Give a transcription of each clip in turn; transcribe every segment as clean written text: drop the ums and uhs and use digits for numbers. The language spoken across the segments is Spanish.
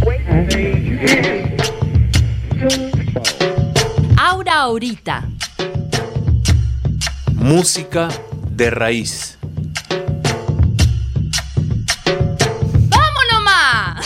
Aura Ahorita. Música de raíz. ¡Vámonos más!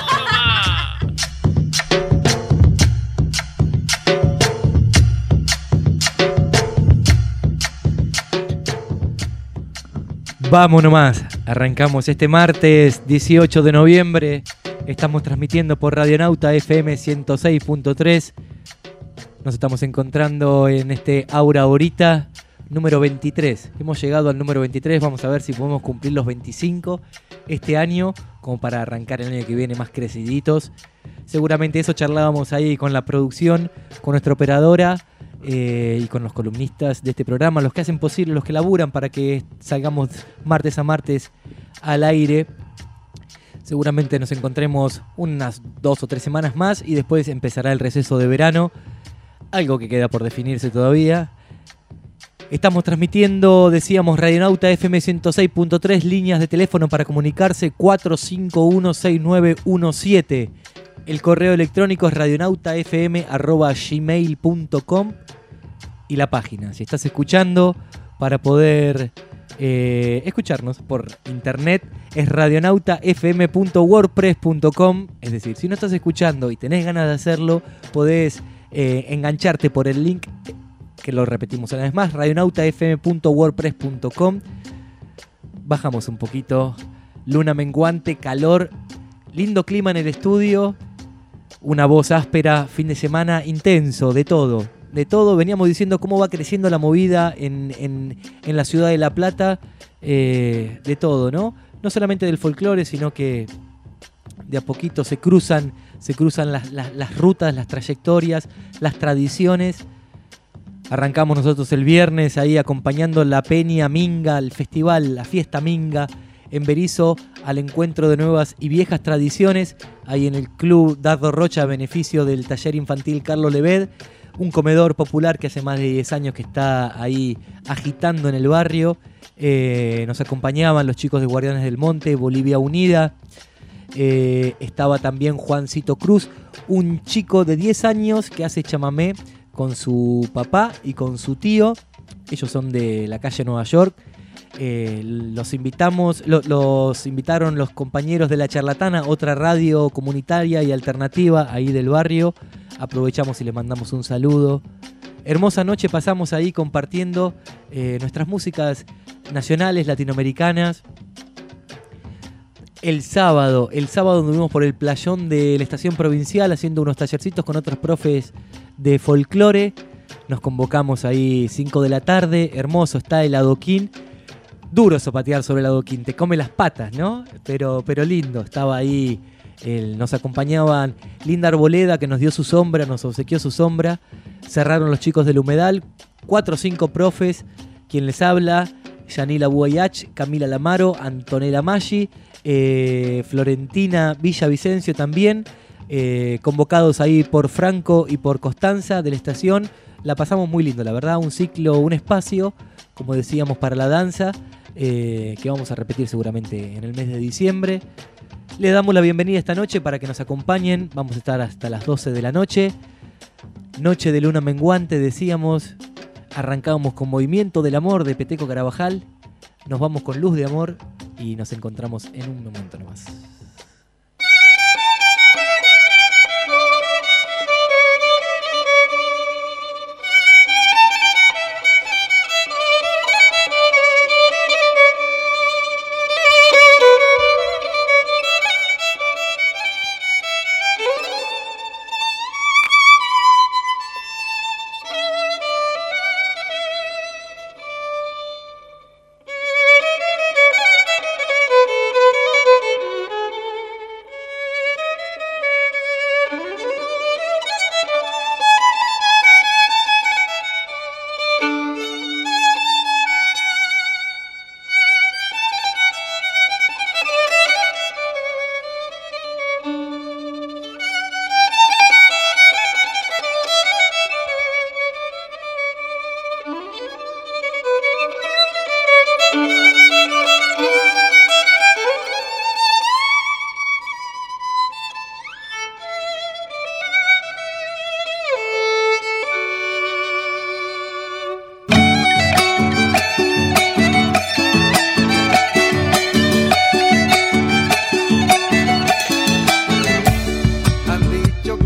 Vamos nomás, arrancamos este martes 18 de noviembre, estamos transmitiendo por Radionauta FM 106.3, nos estamos encontrando en este Aura Ahorita número 23, hemos llegado al número 23, vamos a ver si podemos cumplir los 25 este año, como para arrancar el año que viene más creciditos. Seguramente eso charlábamos ahí con la producción, con nuestra operadora, y con los columnistas de este programa, los que hacen posible, los que laburan para que salgamos martes a martes al aire. Seguramente nos encontremos unas 2 o 3 semanas más y después empezará el receso de verano, algo que queda por definirse todavía. Estamos transmitiendo, decíamos, Radionauta FM 106.3, líneas de teléfono para comunicarse 451-6917. El correo electrónico es radionautafm@gmail.com y la página, si estás escuchando, para poder escucharnos por internet, es radionautafm.wordpress.com. Es decir, si no estás escuchando y tenés ganas de hacerlo, podés engancharte por el link, que lo repetimos una vez más, radionautafm.wordpress.com. Bajamos un poquito, luna menguante, calor, lindo clima en el estudio. Una voz áspera, fin de semana intenso, de todo. Veníamos diciendo cómo va creciendo la movida en la ciudad de La Plata, de todo, ¿no? No solamente del folclore, sino que de a poquito se cruzan las rutas, las trayectorias, las tradiciones. Arrancamos nosotros el viernes ahí acompañando la Peña Minga, el festival, la fiesta Minga, en Berisso, al encuentro de nuevas y viejas tradiciones, ahí en el Club Dardo Rocha, a beneficio del taller infantil Carlos Leved, un comedor popular que hace más de 10 años que está ahí agitando en el barrio. Nos acompañaban los chicos de Guardianes del Monte, Bolivia Unida, estaba también Juancito Cruz, un chico de 10 años que hace chamamé con su papá y con su tío. Ellos son de la calle Nueva York. Los invitaron los compañeros de La Charlatana, otra radio comunitaria y alternativa ahí del barrio. Aprovechamos y les mandamos un saludo. Hermosa noche pasamos ahí compartiendo nuestras músicas nacionales, latinoamericanas. El sábado anduvimos por el playón de la estación provincial haciendo unos tallercitos con otros profes de folclore. Nos convocamos ahí 5 de la tarde, hermoso está el adoquín. Duro zapatear sobre el adoquín, te come las patas, ¿no? Pero lindo, estaba ahí, nos acompañaban Linda Arboleda, que nos dio su sombra, nos obsequió su sombra. Cerraron los chicos del Humedal, 4 o 5 profes, quien les habla, Yanila Buayach, Camila Lamaro, Antonella Maggi, Florentina Villavicencio también, convocados ahí por Franco y por Costanza de la estación. La pasamos muy lindo, la verdad, un ciclo, un espacio, como decíamos, para la danza, que vamos a repetir seguramente en el mes de diciembre. Le damos la bienvenida esta noche para que nos acompañen, vamos a estar hasta las 12 de la noche. Noche de luna menguante, decíamos, arrancábamos con Movimiento del Amor de Peteco Carabajal, nos vamos con Luz de Amor y nos encontramos en un momento nomás.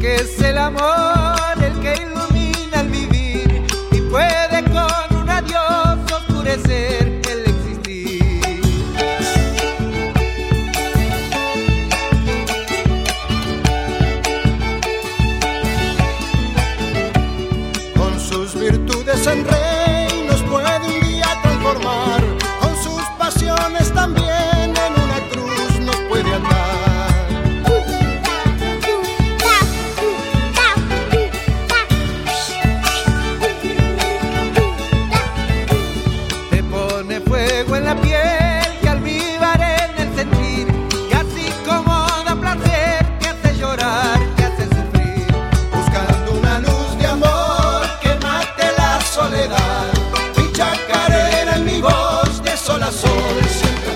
que es el amor el que ilumina el vivir y puede con un adiós oscurecer el existir. Con sus virtudes en rey nos puede un día transformar, con sus pasiones también en una cruz nos puede andar. Fuego en la piel que almíbar en el sentir, y así como da placer, que hace llorar, que hace sufrir, buscando una luz de amor que mate la soledad. Mi chacarera en mi voz de sol a sol siempre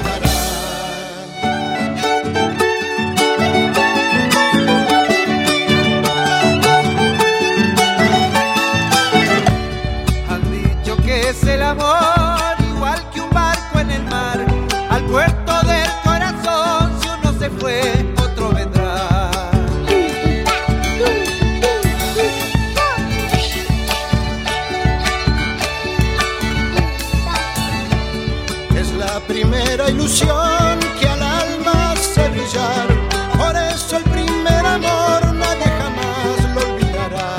andará. Han dicho que es el amor puerto del corazón, si uno se fue, otro vendrá. Es la primera ilusión que al alma hace brillar, por eso el primer amor nadie jamás lo olvidará.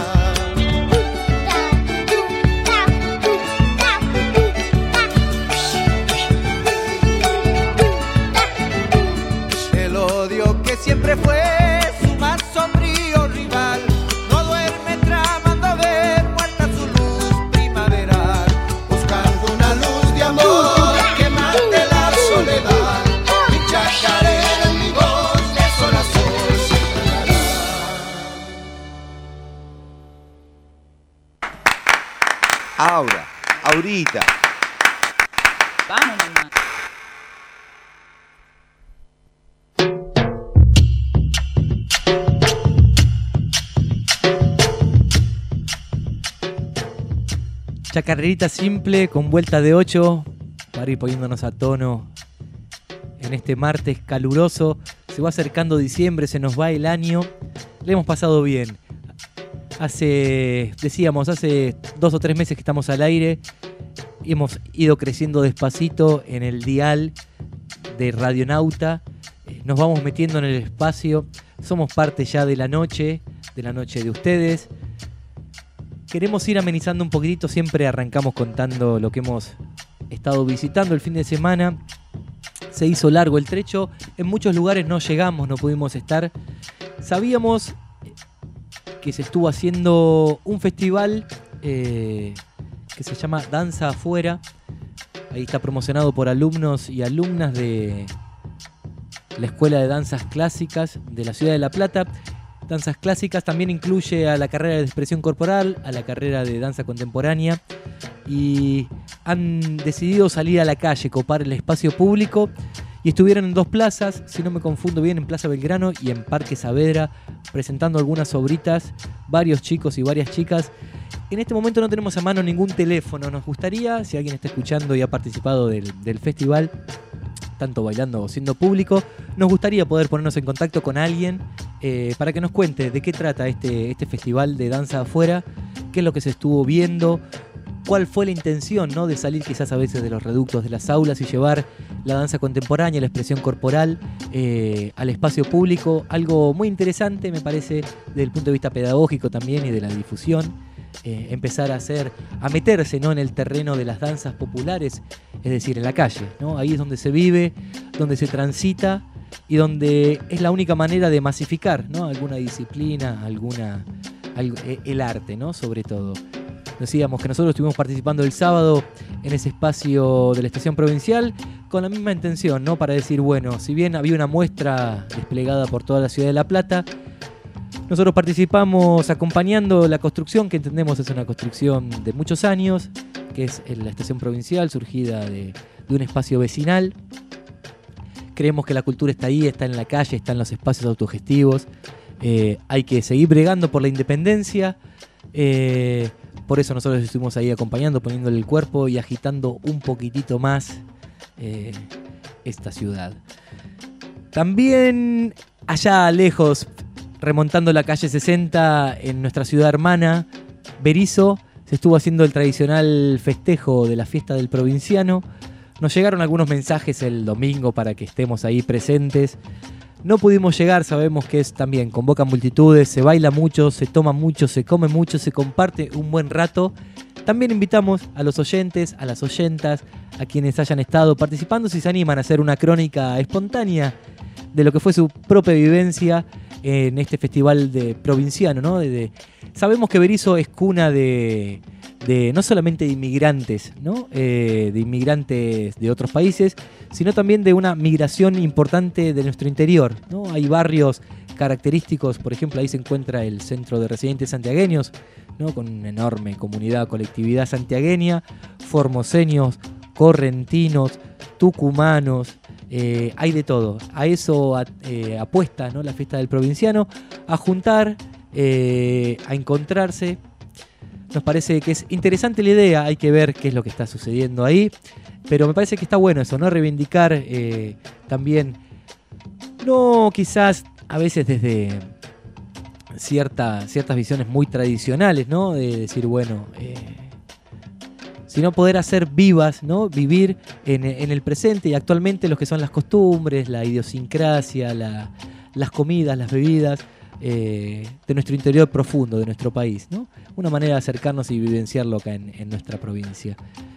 Siempre fue su más sombrío rival, no duerme tramando ver muerta su luz primaveral, buscando una luz de amor que mate la soledad. Mi chacarera en mi voz de sol a sol siempre andará. Aura, Aurita. Vamos nomás. Chacarrerita simple con vuelta de 8 para ir poniéndonos a tono en este martes caluroso. Se va acercando diciembre, se nos va el año. Le hemos pasado bien. Hace 2 o 3 meses que estamos al aire y hemos ido creciendo despacito en el dial de Radionauta. Nos vamos metiendo en el espacio. Somos parte ya de la noche de ustedes. Queremos ir amenizando un poquitito, siempre arrancamos contando lo que hemos estado visitando el fin de semana. Se hizo largo el trecho, en muchos lugares no llegamos, no pudimos estar. Sabíamos que se estuvo haciendo un festival que se llama Danza Afuera. Ahí está promocionado por alumnos y alumnas de la Escuela de Danzas Clásicas de la Ciudad de La Plata. Danzas clásicas también incluye a la carrera de expresión corporal, a la carrera de danza contemporánea, y han decidido salir a la calle, copar el espacio público, y estuvieron en 2 plazas, si no me confundo bien, en Plaza Belgrano y en Parque Saavedra, presentando algunas obritas, varios chicos y varias chicas. En este momento no tenemos a mano ningún teléfono. Nos gustaría, si alguien está escuchando y ha participado del festival, tanto bailando o siendo público, nos gustaría poder ponernos en contacto con alguien para que nos cuente de qué trata este festival de danza afuera, qué es lo que se estuvo viendo, cuál fue la intención, ¿no?, de salir quizás a veces de los reductos de las aulas y llevar la danza contemporánea, la expresión corporal al espacio público. Algo muy interesante, me parece, desde el punto de vista pedagógico también y de la difusión. Empezar a meterse, ¿no?, en el terreno de las danzas populares, es decir, en la calle, ¿no? Ahí es donde se vive, donde se transita y donde es la única manera de masificar, ¿no?, alguna disciplina, el arte, ¿no?, sobre todo. Decíamos que nosotros estuvimos participando el sábado en ese espacio de la Estación Provincial con la misma intención, ¿no?, para decir, bueno, si bien había una muestra desplegada por toda la ciudad de La Plata, nosotros participamos acompañando la construcción, que entendemos es una construcción de muchos años, que es la Estación Provincial, surgida de un espacio vecinal. Creemos que la cultura está ahí, está en la calle, está en los espacios autogestivos. Hay que seguir bregando por la independencia. Por eso nosotros estuvimos ahí acompañando, poniéndole el cuerpo y agitando un poquitito más esta ciudad. También allá lejos, remontando la calle 60 en nuestra ciudad hermana, Berisso, se estuvo haciendo el tradicional festejo de la fiesta del provinciano. Nos llegaron algunos mensajes el domingo para que estemos ahí presentes. No pudimos llegar, sabemos que es también, convoca multitudes, se baila mucho, se toma mucho, se come mucho, se comparte un buen rato. También invitamos a los oyentes, a las oyentas, a quienes hayan estado participando, si se animan a hacer una crónica espontánea de lo que fue su propia vivencia en este festival de provinciano, ¿no? Sabemos que Berisso es cuna de no solamente de inmigrantes, ¿no? De inmigrantes de otros países, sino también de una migración importante de nuestro interior, ¿no? Hay barrios característicos, por ejemplo, ahí se encuentra el Centro de Residentes Santiagueños, ¿no? Con una enorme comunidad, colectividad santiagueña, formoseños, correntinos, tucumanos, hay de todo. A eso apuesta, ¿no? La fiesta del provinciano, a juntar, a encontrarse. Nos parece que es interesante la idea, hay que ver qué es lo que está sucediendo ahí, pero me parece que está bueno eso, ¿no? Reivindicar también, no quizás a veces desde ciertas visiones muy tradicionales, ¿no? De decir, bueno, sino poder hacer vivas, ¿no? Vivir en el presente y actualmente lo que son las costumbres, la idiosincrasia, las comidas, las bebidas de nuestro interior profundo, de nuestro país, ¿no? Una manera de acercarnos y vivenciarlo acá en nuestra provincia.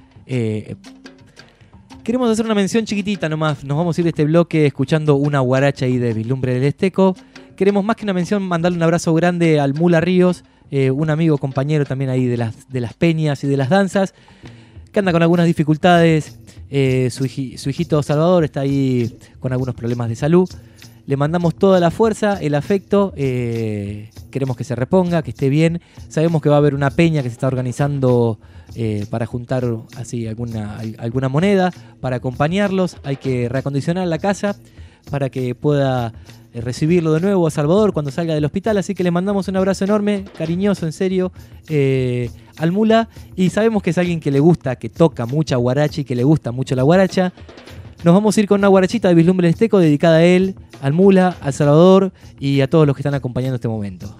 Queremos hacer una mención chiquitita nomás. Nos vamos a ir de este bloque escuchando una guaracha ahí de Vislumbre del Esteco. Queremos más que una mención mandarle un abrazo grande al Mula Ríos, un amigo, compañero también ahí de las peñas y de las danzas, que anda con algunas dificultades. Su hijito Salvador está ahí con algunos problemas de salud. Le mandamos toda la fuerza, el afecto, queremos que se reponga, que esté bien. Sabemos que va a haber una peña que se está organizando para juntar así alguna moneda, para acompañarlos. Hay que reacondicionar la casa para que pueda recibirlo de nuevo a Salvador cuando salga del hospital. Así que le mandamos un abrazo enorme, cariñoso, en serio, al Mula. Y sabemos que es alguien que le gusta, que toca mucha guaracha y que le gusta mucho la guaracha. Nos vamos a ir con una guarachita de Vislumbre del Esteco dedicada a él, al Mula, al Salvador y a todos los que están acompañando este momento.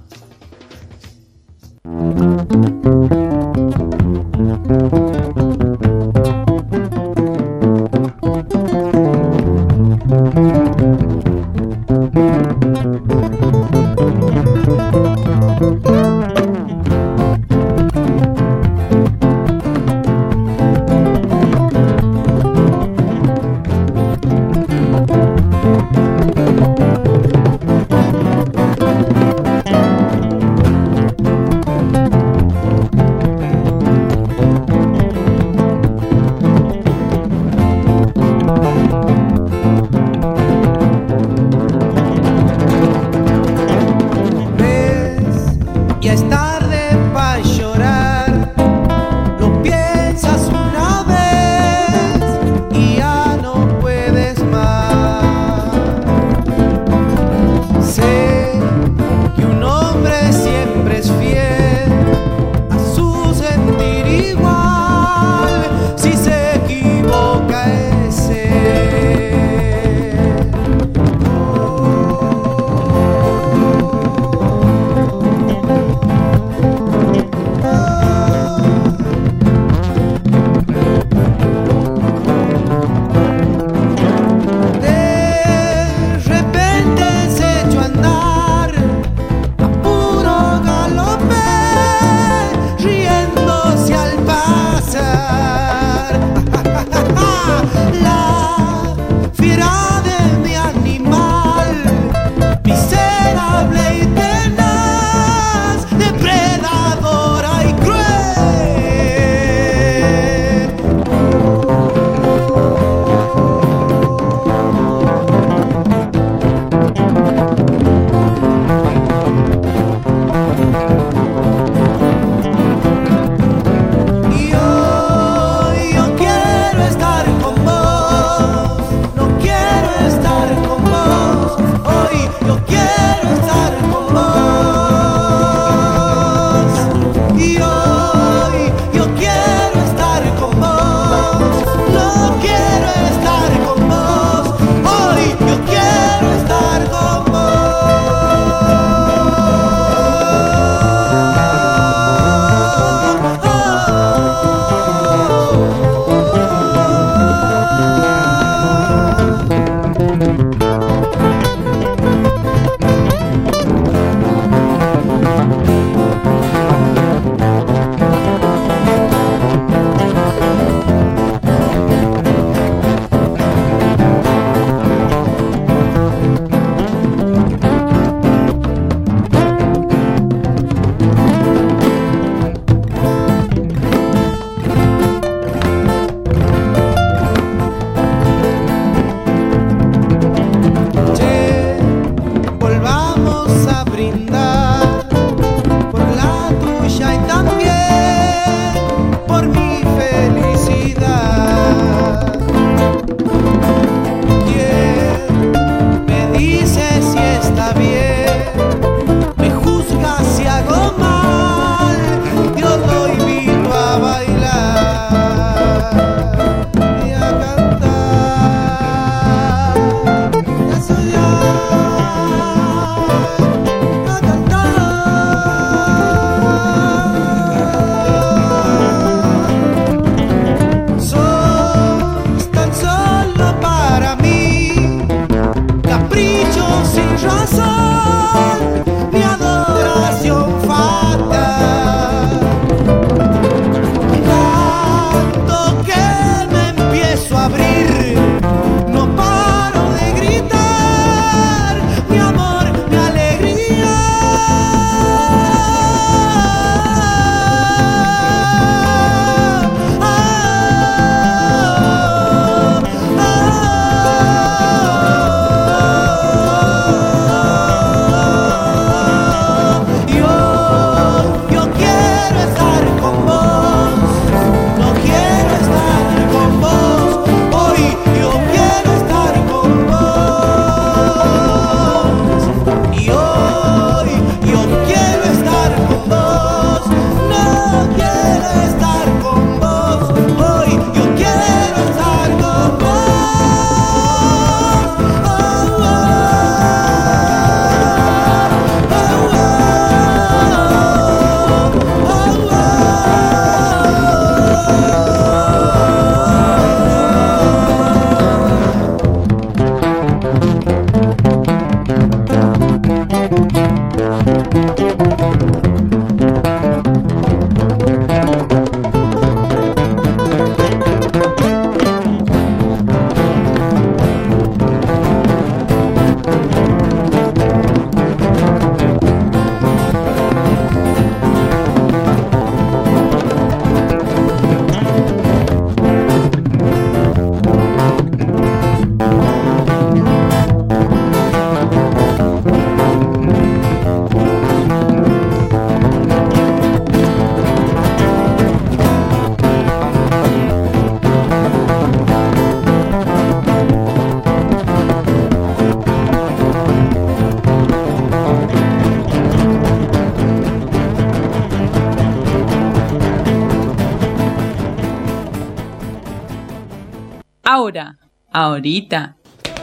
Ahora, ahorita.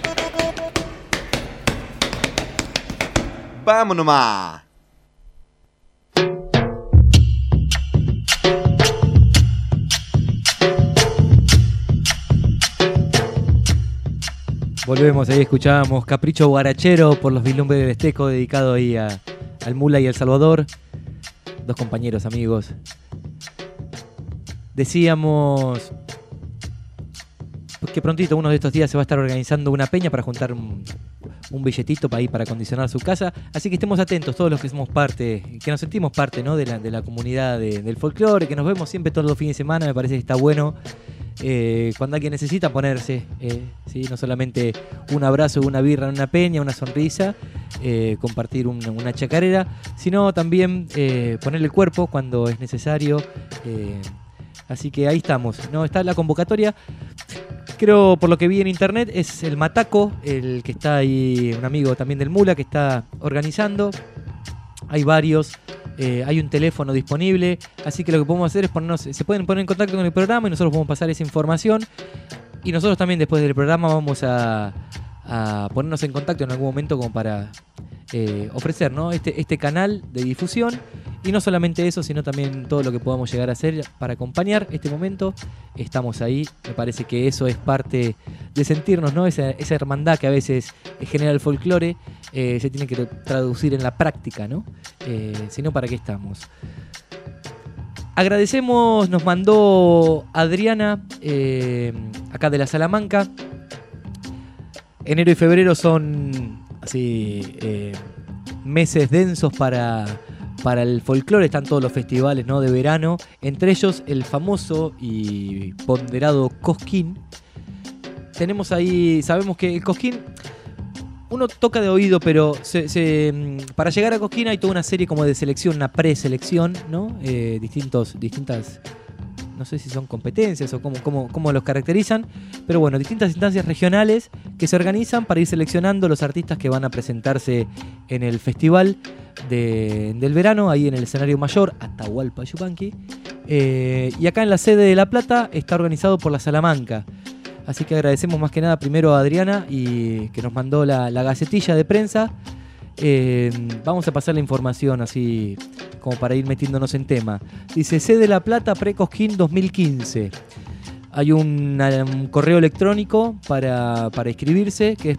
¡Vamos nomás! Volvemos, ahí escuchábamos Capricho Guarachero por los Vislumbres del Esteco, dedicado ahí al Mula y al Salvador, dos compañeros amigos. Decíamos que prontito, uno de estos días, se va a estar organizando una peña para juntar un billetito para ir para acondicionar su casa, así que estemos atentos todos los que somos parte, que nos sentimos parte, ¿no?, de la comunidad del folclore, que nos vemos siempre todos los fines de semana. Me parece que está bueno cuando alguien necesita ponerse, ¿sí? No solamente un abrazo, una birra en una peña, una sonrisa, compartir una chacarera, sino también ponerle el cuerpo cuando es necesario. Así que ahí estamos, ¿no? Está la convocatoria. Creo, por lo que vi en internet, es el Mataco, el que está ahí, un amigo también del Mula, que está organizando. Hay varios, hay un teléfono disponible, así que lo que podemos hacer es se pueden poner en contacto con el programa y nosotros podemos pasar esa información. Y nosotros también, después del programa, vamos a ponernos en contacto en algún momento como para ofrecer, ¿no?, este canal de difusión. Y no solamente eso, sino también todo lo que podamos llegar a hacer para acompañar este momento. Estamos ahí. Me parece que eso es parte de sentirnos, ¿no? Esa hermandad que a veces genera el folclore, se tiene que traducir en la práctica, ¿no? Si no, ¿para qué estamos? Agradecemos, nos mandó Adriana, acá de la Salamanca. Enero y febrero son así meses densos para el folclore. Están todos los festivales, ¿no?, de verano, entre ellos el famoso y ponderado Cosquín. Tenemos ahí, sabemos que el Cosquín uno toca de oído, pero para llegar a Cosquín hay toda una serie como de selección, una preselección, ¿no? Distintas, no sé si son competencias o cómo los caracterizan, pero bueno, distintas instancias regionales que se organizan para ir seleccionando los artistas que van a presentarse en el festival del verano, ahí en el escenario mayor, Atahualpa Yupanqui. Y acá en la sede de La Plata está organizado por la Salamanca. Así que agradecemos más que nada primero a Adriana, y que nos mandó la gacetilla de prensa. Vamos a pasar la información así como para ir metiéndonos en tema. Dice: sede La Plata pre-Cosquín 2015. Hay un correo electrónico para inscribirse, que es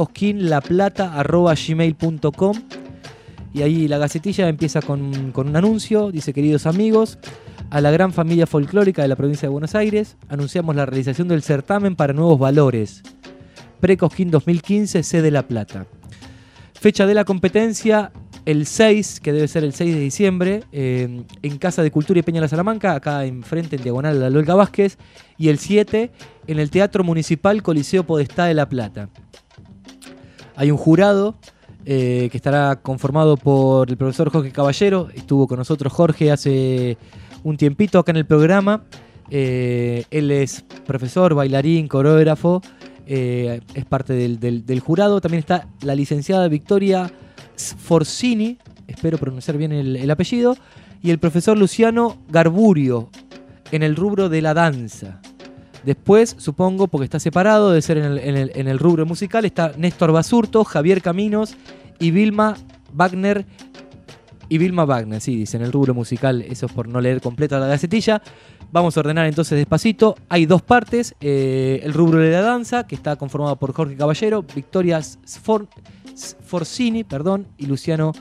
precosquinlaplata@gmail.com. Y ahí la gacetilla empieza con un anuncio. Dice: queridos amigos, a la gran familia folclórica de la provincia de Buenos Aires, anunciamos la realización del certamen para nuevos valores. Pre-Cosquín 2015, sede La Plata. Fecha de la competencia: el 6, que debe ser el 6 de diciembre, en Casa de Cultura y Peña de la Salamanca, acá enfrente, en diagonal a la Lolga Vázquez, y el 7, en el Teatro Municipal Coliseo Podestá de La Plata. Hay un jurado que estará conformado por el profesor Jorge Caballero. Estuvo con nosotros Jorge hace un tiempito acá en el programa. Él es profesor, bailarín, coreógrafo, es parte del jurado. También está la licenciada Victoria Sforzini, espero pronunciar bien el apellido, y el profesor Luciano Garburio, en el rubro de la danza. Después, supongo, porque está separado, debe ser en el rubro musical, está Néstor Basurto, Javier Caminos y Vilma Wagner. Sí, dice, en el rubro musical. Eso es por no leer completa la gacetilla. Vamos a ordenar entonces despacito. Hay dos partes. El rubro de la danza, que está conformado por Jorge Caballero, Victoria Sforzini, y Luciano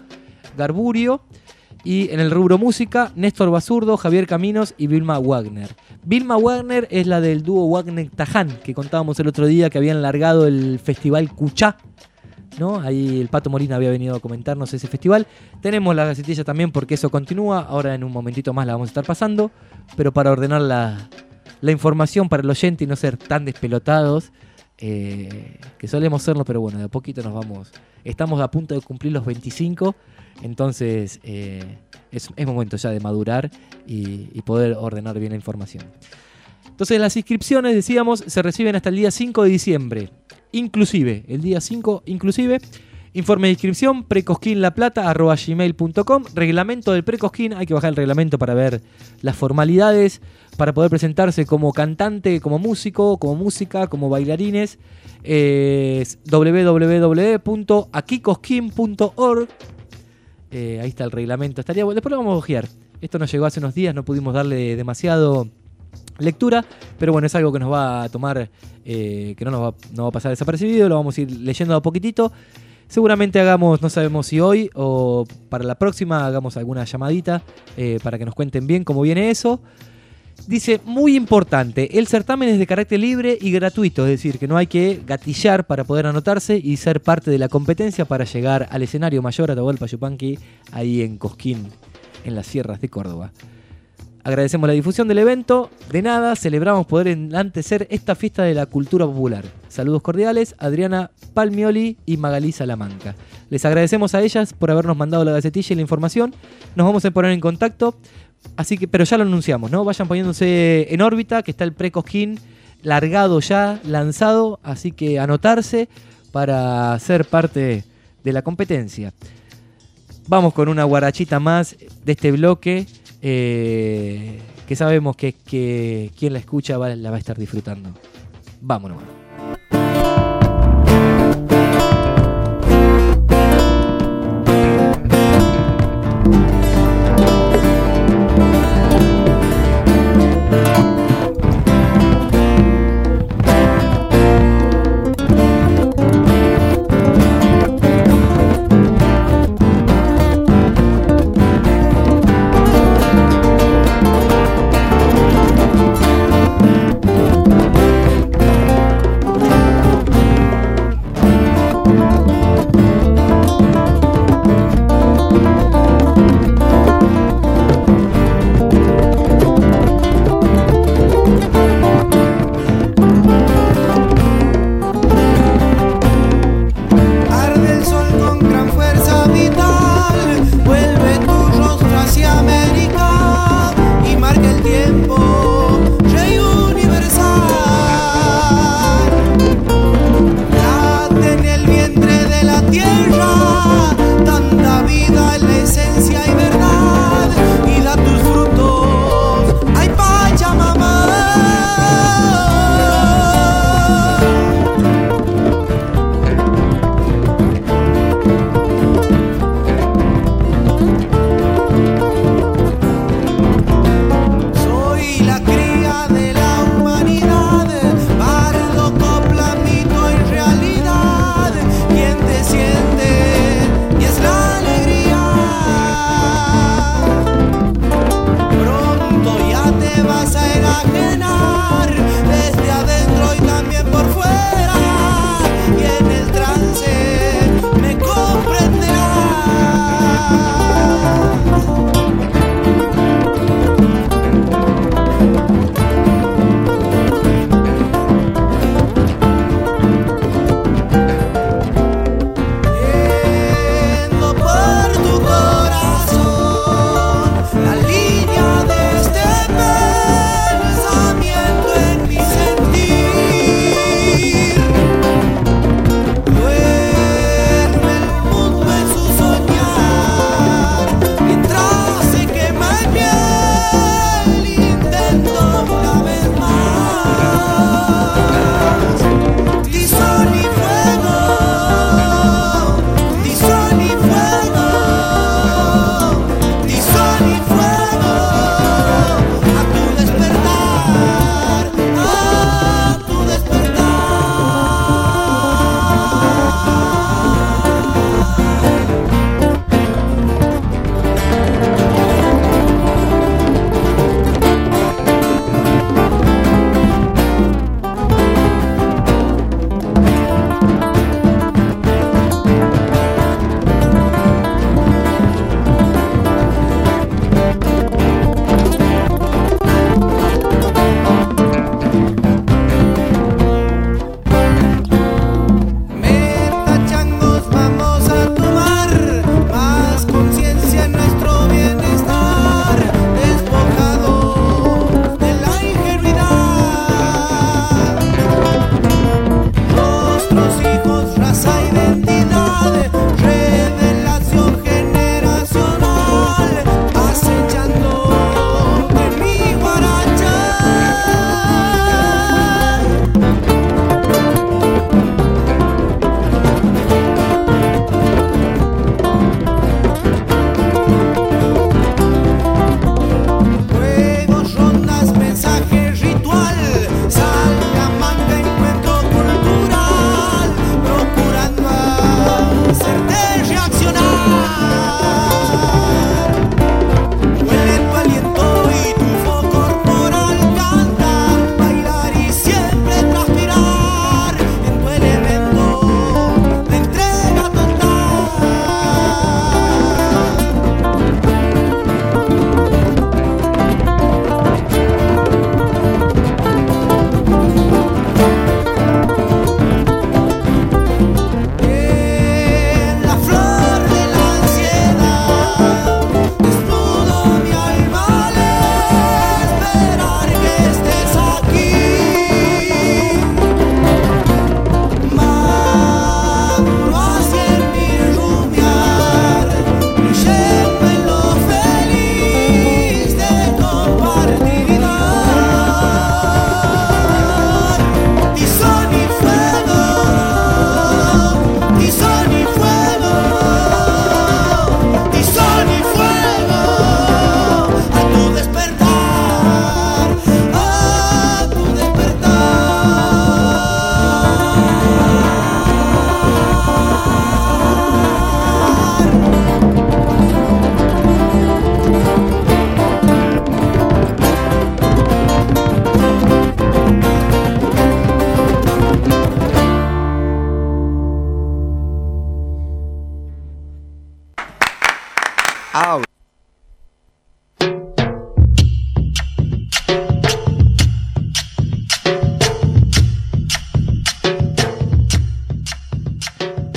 Garburio. Y en el rubro música, Néstor Basurdo, Javier Caminos y Vilma Wagner. Vilma Wagner es la del dúo Wagner-Taján, que contábamos el otro día que habían largado el festival Cuchá, ¿no? Ahí el Pato Molina había venido a comentarnos ese festival. Tenemos la gacetilla también porque eso continúa. Ahora en un momentito más la vamos a estar pasando. Pero para ordenar la información para el oyente y no ser tan despelotados, que solemos serlo, pero bueno, de a poquito nos vamos. Estamos a punto de cumplir los 25. Entonces es momento ya de madurar y poder ordenar bien la información. Entonces las inscripciones, decíamos, se reciben hasta el día 5 de diciembre. Inclusive, el día 5, informe de inscripción, precosquinlaplata@gmail.com. Reglamento del Precosquín, hay que bajar el reglamento para ver las formalidades, para poder presentarse como cantante, como músico, como música, como bailarines. www.aquicosquin.org. Ahí está el reglamento. Estaría bueno. Después lo vamos a ojear. Esto nos llegó hace unos días, no pudimos darle demasiado lectura, pero bueno, es algo que nos va a tomar, que no va a pasar desapercibido, lo vamos a ir leyendo a poquitito. Seguramente hagamos, no sabemos si hoy o para la próxima, hagamos alguna llamadita para que nos cuenten bien cómo viene eso. Dice, muy importante, el certamen es de carácter libre y gratuito, es decir, que no hay que gatillar para poder anotarse y ser parte de la competencia para llegar al escenario mayor Atahualpa Yupanqui, ahí en Cosquín, en las sierras de Córdoba. Agradecemos la difusión del evento, de nada, celebramos poder enaltecer esta fiesta de la cultura popular. Saludos cordiales, Adriana Palmioli y Magalí Salamanca. Les agradecemos a ellas por habernos mandado la gacetilla y la información, nos vamos a poner en contacto. Así que, pero ya lo anunciamos, ¿no? Vayan poniéndose en órbita, que está el Precosquín largado ya, lanzado, así que anotarse para ser parte de la competencia. Vamos con una guarachita más de este bloque, que sabemos que quien la escucha la va a estar disfrutando. Vámonos.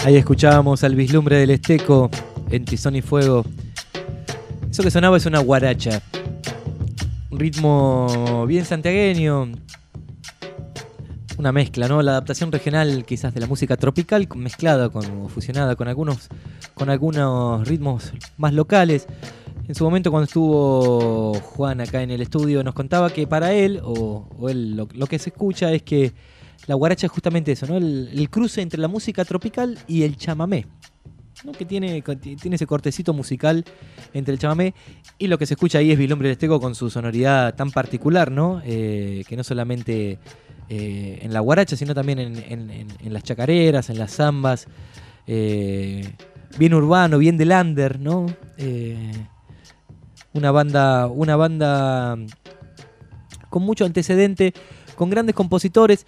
Ahí escuchábamos al Vislumbre del Esteco en Tizón y Fuego. Eso que sonaba es una guaracha. Un ritmo bien santiagueño. Una mezcla, ¿no? La adaptación regional quizás de la música tropical mezclada o fusionada con algunos ritmos más locales. En su momento, cuando estuvo Juan acá en el estudio, nos contaba que para él, o él lo que se escucha es que la guaracha es justamente eso, ¿no? El cruce entre la música tropical y el chamamé, ¿no? Que tiene ese cortecito musical entre el chamamé, y lo que se escucha ahí es Vislumbre del Esteco con su sonoridad tan particular, ¿no? Que no solamente en la guaracha, sino también en las chacareras, en las zambas, bien urbano, bien del under, ¿no? Una banda con mucho antecedente, con grandes compositores.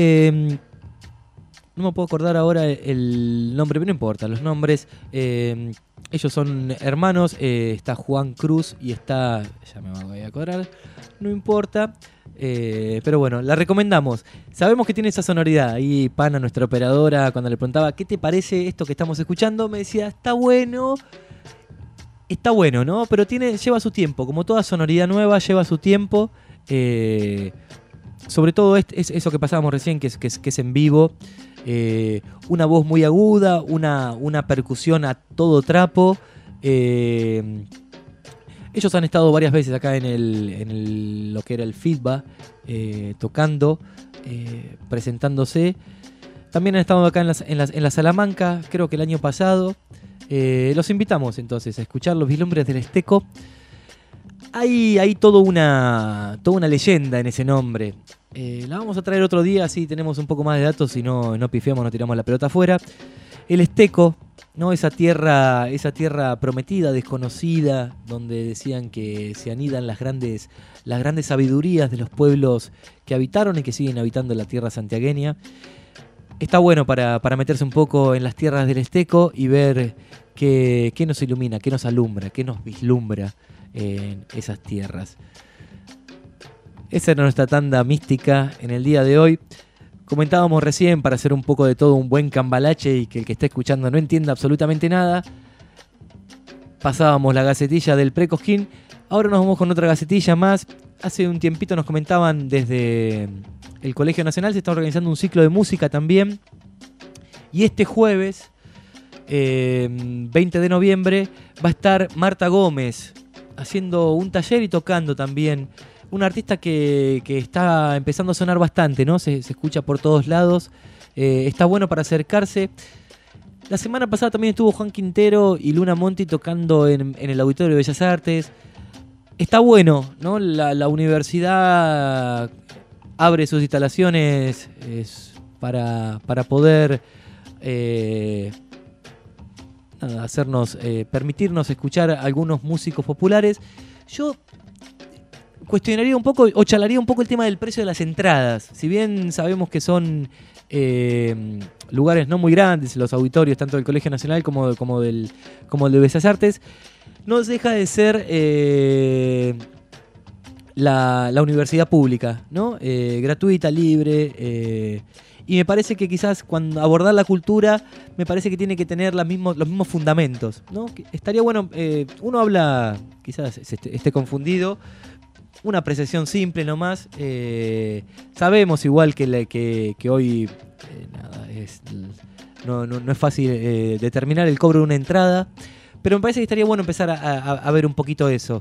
No me puedo acordar ahora el nombre, pero no importa, los nombres. Ellos son hermanos, está Juan Cruz y está... Ya me voy a acordar, no importa. Pero bueno, la recomendamos. Sabemos que tiene esa sonoridad. Ahí Pana, nuestra operadora, cuando le preguntaba ¿qué te parece esto que estamos escuchando? Me decía, está bueno, ¿no? Pero lleva su tiempo. Como toda sonoridad nueva, lleva su tiempo. Sobre todo es eso que pasábamos recién, que es en vivo. Una voz muy aguda, una percusión a todo trapo. Ellos han estado varias veces acá en lo que era el feedback, tocando, presentándose. También han estado acá en la Salamanca, creo que el año pasado. Los invitamos entonces a escuchar Los Vislumbres del Esteco. Hay toda una leyenda en ese nombre. La vamos a traer otro día, así tenemos un poco más de datos y no pifiamos, no tiramos la pelota afuera. El Esteco, ¿no? Esa tierra prometida, desconocida, donde decían que se anidan las grandes sabidurías de los pueblos que habitaron y que siguen habitando la tierra santiagueña. Está bueno para meterse un poco en las tierras del Esteco y ver qué nos ilumina, qué nos alumbra, qué nos vislumbra en esas tierras. Esa era nuestra tanda mística en el día de hoy. Comentábamos recién, para hacer un poco de todo un buen cambalache y que el que esté escuchando no entienda absolutamente nada, pasábamos la gacetilla del Precosquín. Ahora nos vamos con otra gacetilla más. Hace un tiempito nos comentaban desde el Colegio Nacional, se está organizando un ciclo de música también. Y este jueves, 20 de noviembre, va a estar Marta Gómez haciendo un taller y tocando también. Una artista que está empezando a sonar bastante, ¿no? Se escucha por todos lados. Está bueno para acercarse. La semana pasada también estuvo Juan Quintero y Luna Monti tocando en el Auditorio de Bellas Artes. Está bueno, ¿no? La universidad abre sus instalaciones para poder permitirnos escuchar a algunos músicos populares. Yo cuestionaría un poco o charlaría un poco el tema del precio de las entradas. Si bien sabemos que son lugares no muy grandes, los auditorios tanto del Colegio Nacional como el de Bellas Artes, no deja de ser la universidad pública, ¿no? Gratuita, libre. Y me parece que quizás cuando abordar la cultura, me parece que tiene que tener los mismos fundamentos, ¿no? Estaría bueno, uno habla, quizás esté confundido, una apreciación simple nomás. Sabemos igual que hoy no es fácil determinar el cobro de una entrada, pero me parece que estaría bueno empezar a ver un poquito eso.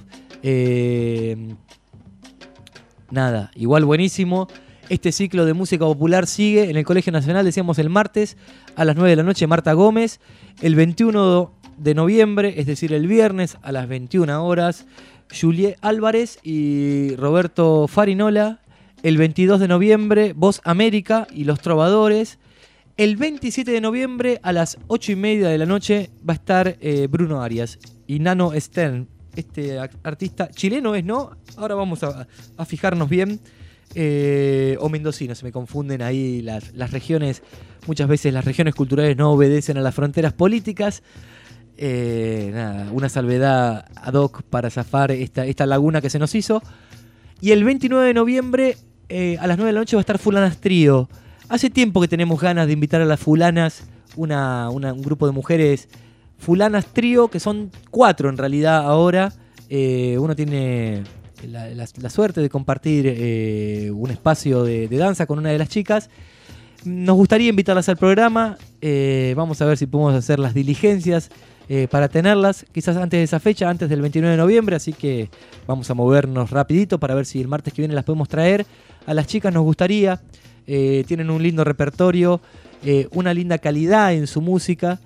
Igual buenísimo. Este ciclo de música popular sigue en el Colegio Nacional, decíamos el martes a las 9 de la noche, Marta Gómez. El 21 de noviembre, es decir, el viernes a las 21 horas, Juliet Álvarez y Roberto Farinola. El 22 de noviembre, Voz América y Los Trovadores. El 27 de noviembre a las 8:30 de la noche va a estar Bruno Arias y Nano Stern. Este artista chileno es, ¿no? Ahora vamos a fijarnos bien. O mendocino, se me confunden ahí las regiones. Muchas veces las regiones culturales no obedecen a las fronteras políticas. Una salvedad ad hoc para zafar esta laguna que se nos hizo. Y el 29 de noviembre a las 9 de la noche va a estar Fulanas Trío Hace tiempo que tenemos ganas de invitar a las fulanas, un grupo de mujeres fulanas trío, que son 4 en realidad ahora. Uno tiene la suerte de compartir un espacio de danza con una de las chicas. Nos gustaría invitarlas al programa. Vamos a ver si podemos hacer las diligencias para tenerlas, quizás antes de esa fecha, antes del 29 de noviembre, así que vamos a movernos rapidito para ver si el martes que viene las podemos traer. A las chicas nos gustaría, tienen un lindo repertorio, una linda calidad en su música.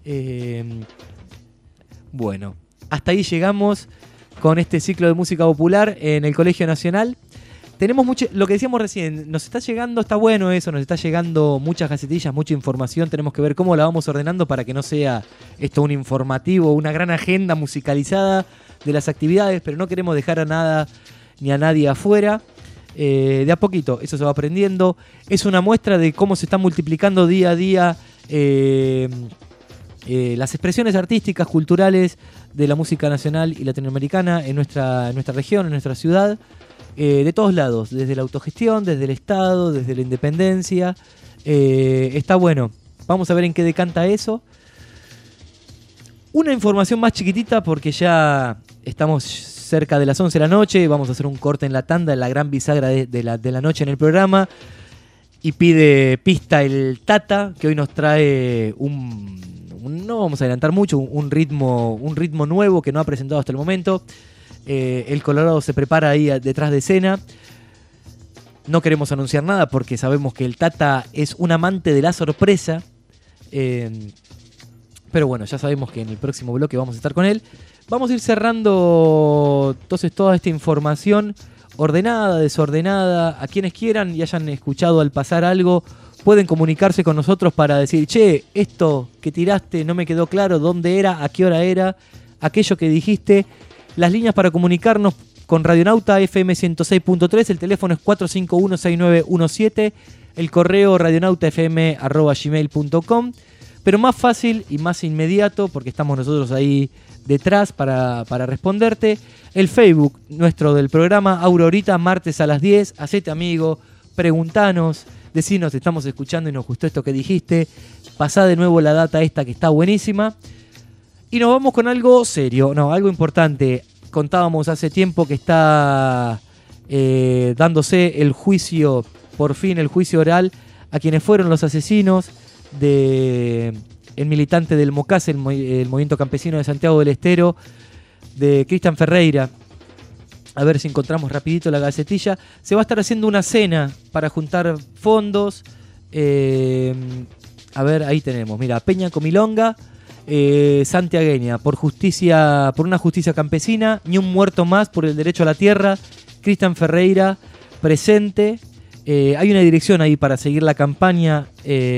Bueno, hasta ahí llegamos con este ciclo de música popular en el Colegio Nacional. Tenemos mucho, lo que decíamos recién, nos está llegando, está bueno eso, nos está llegando muchas gacetillas, mucha información, tenemos que ver cómo la vamos ordenando para que no sea esto un informativo, una gran agenda musicalizada de las actividades, pero no queremos dejar a nada ni a nadie afuera. De a poquito, eso se va aprendiendo. Es una muestra de cómo se están multiplicando día a día las expresiones artísticas, culturales de la música nacional y latinoamericana en nuestra región, en nuestra ciudad. De todos lados, desde la autogestión, desde el Estado, desde la independencia. Está bueno. Vamos a ver en qué decanta eso. Una información más chiquitita porque ya estamos cerca de las 11 de la noche. Vamos a hacer un corte en la tanda, en la gran bisagra de la noche en el programa. Y pide pista el Tata, que hoy nos trae no vamos a adelantar mucho, un ritmo nuevo que no ha presentado hasta el momento. El Colorado se prepara ahí detrás de escena. No queremos anunciar nada porque sabemos que el Tata es un amante de la sorpresa. Pero bueno, ya sabemos que en el próximo bloque vamos a estar con él. Vamos a ir cerrando entonces toda esta información ordenada, desordenada. A quienes quieran y hayan escuchado al pasar algo, pueden comunicarse con nosotros para decir: che, esto que tiraste no me quedó claro, dónde era, a qué hora era, aquello que dijiste. Las líneas para comunicarnos con Radionauta FM 106.3, el teléfono es 451-6917, el correo radionautafm@gmail.com, pero más fácil y más inmediato, porque estamos nosotros ahí detrás para responderte, el Facebook nuestro del programa, Aurorita, martes a las 10, hacete amigo, preguntanos, decinos, estamos escuchando y nos gustó esto que dijiste, pasá de nuevo la data esta que está buenísima. Y nos vamos con algo serio, algo importante. Contábamos hace tiempo que está dándose el juicio, por fin el juicio oral, a quienes fueron los asesinos del militante del MOCASE, el Movimiento Campesino de Santiago del Estero, de Cristian Ferreira. A ver si encontramos rapidito la gacetilla. Se va a estar haciendo una cena para juntar fondos. A ver, ahí tenemos, mira, Peña Comilonga, santiagueña, por una justicia campesina, ni un muerto más por el derecho a la tierra, Cristian Ferreira presente. Hay una dirección ahí para seguir la campaña.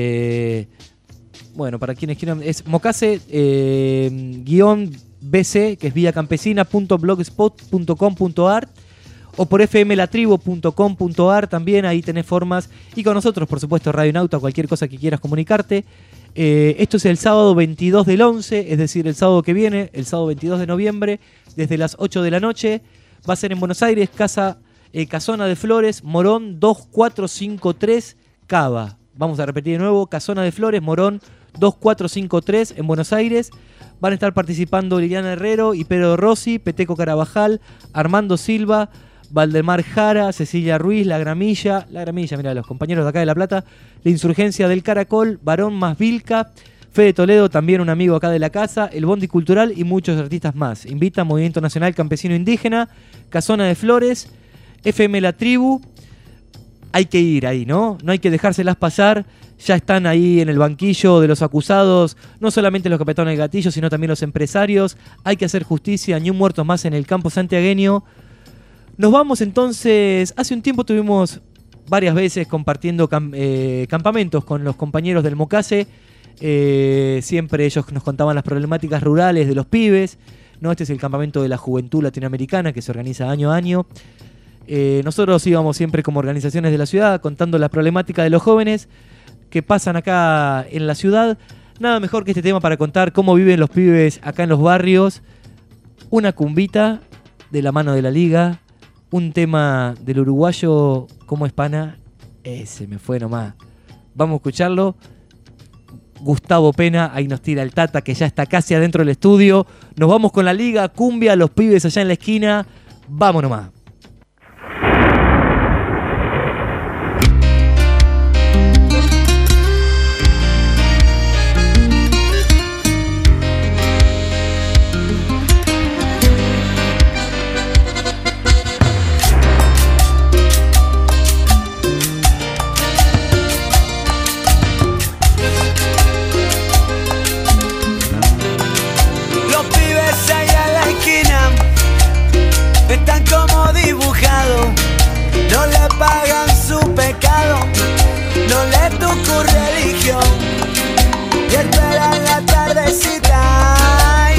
Bueno, para quienes quieran, es mocase -bc, que es vidacampesina.blogspot.com.ar, o por fmlatribu.com.ar también, ahí tenés formas. Y con nosotros, por supuesto, Radionauta, cualquier cosa que quieras comunicarte. Esto es el sábado 22 del 11, es decir, el sábado que viene, el sábado 22 de noviembre, desde las 8 de la noche. Va a ser en Buenos Aires, Casona de Flores, Morón 2453, Cava. Vamos a repetir de nuevo, Casona de Flores, Morón 2453 en Buenos Aires. Van a estar participando Liliana Herrero y Pedro Rossi, Peteco Carabajal, Armando Silva, Valdemar Jara, Cecilia Ruiz, La Gramilla, mira, los compañeros de acá de La Plata, La Insurgencia del Caracol, Barón más Vilca, Fede Toledo, también un amigo acá de la casa, el Bondi Cultural y muchos artistas más. Invita Movimiento Nacional Campesino Indígena, Casona de Flores, FM La Tribu. Hay que ir ahí, ¿no? No hay que dejárselas pasar. Ya están ahí en el banquillo de los acusados, no solamente los capitanes de gatillo, sino también los empresarios. Hay que hacer justicia, ni un muerto más en el campo santiagueño. Nos vamos entonces. Hace un tiempo tuvimos varias veces compartiendo campamentos con los compañeros del MOCASE. Siempre ellos nos contaban las problemáticas rurales de los pibes, ¿no? Este es el campamento de la Juventud Latinoamericana que se organiza año a año. Nosotros íbamos siempre como organizaciones de la ciudad contando la problemática de los jóvenes que pasan acá en la ciudad. Nada mejor que este tema para contar cómo viven los pibes acá en los barrios. Una cumbita de la mano de la Liga. Un tema del uruguayo, ¿cómo es, pana? Ese me fue nomás. Vamos a escucharlo. Gustavo Pena, ahí nos tira el Tata, que ya está casi adentro del estudio. Nos vamos con la Liga Cumbia, los pibes allá en la esquina. Vamos nomás. Están como dibujados, no le pagan su pecado, no le tocó religión y esperan la tardecita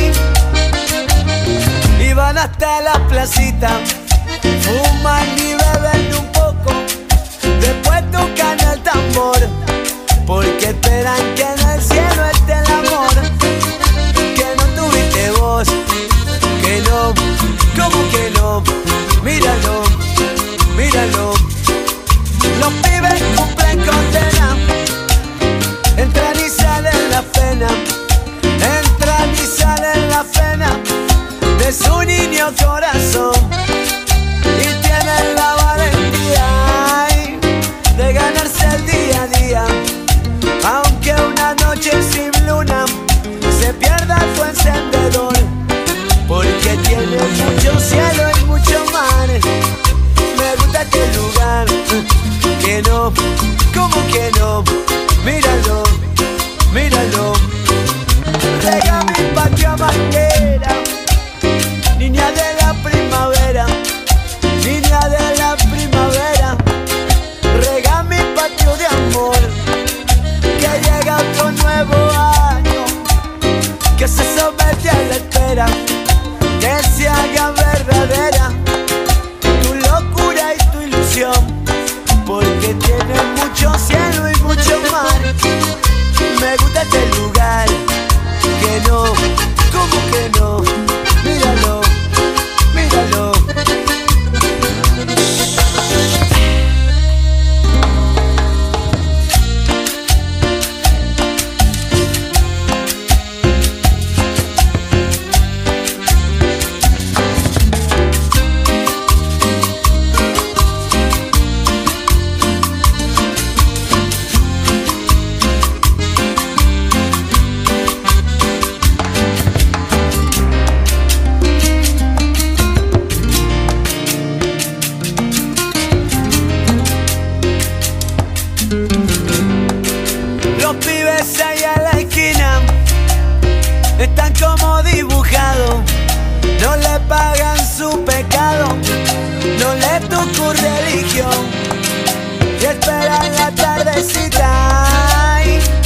y van hasta la placita, fuman y beben un poco, después tocan el tambor, porque esperan que en el cielo esté el amor, que no tuviste vos, que no. ¿Cómo que no? Míralo, míralo. Los pibes cumplen condena, entran y salen la pena, entran y salen la pena de su niño corazón y tienen la valentía de ganarse el día a día, aunque una noche sin luna se pierda su encendedor. Porque tiene mucho cielo y mucho mar. Me gusta este lugar. Que no, ¿cómo que no? Míralo, míralo. Rega mi patria bandera, niña de la primavera, niña de la primavera. Rega mi patio de amor, que llega otro nuevo año, que se somete a la espera, que se haga verdadera tu locura y tu ilusión, porque tiene mucho cielo y mucho mar. Me gusta este lugar, que no, ¿cómo que no? Míralo, míralo. Están como dibujados, no le pagan su pecado, no le tocó religión y esperan la tardecita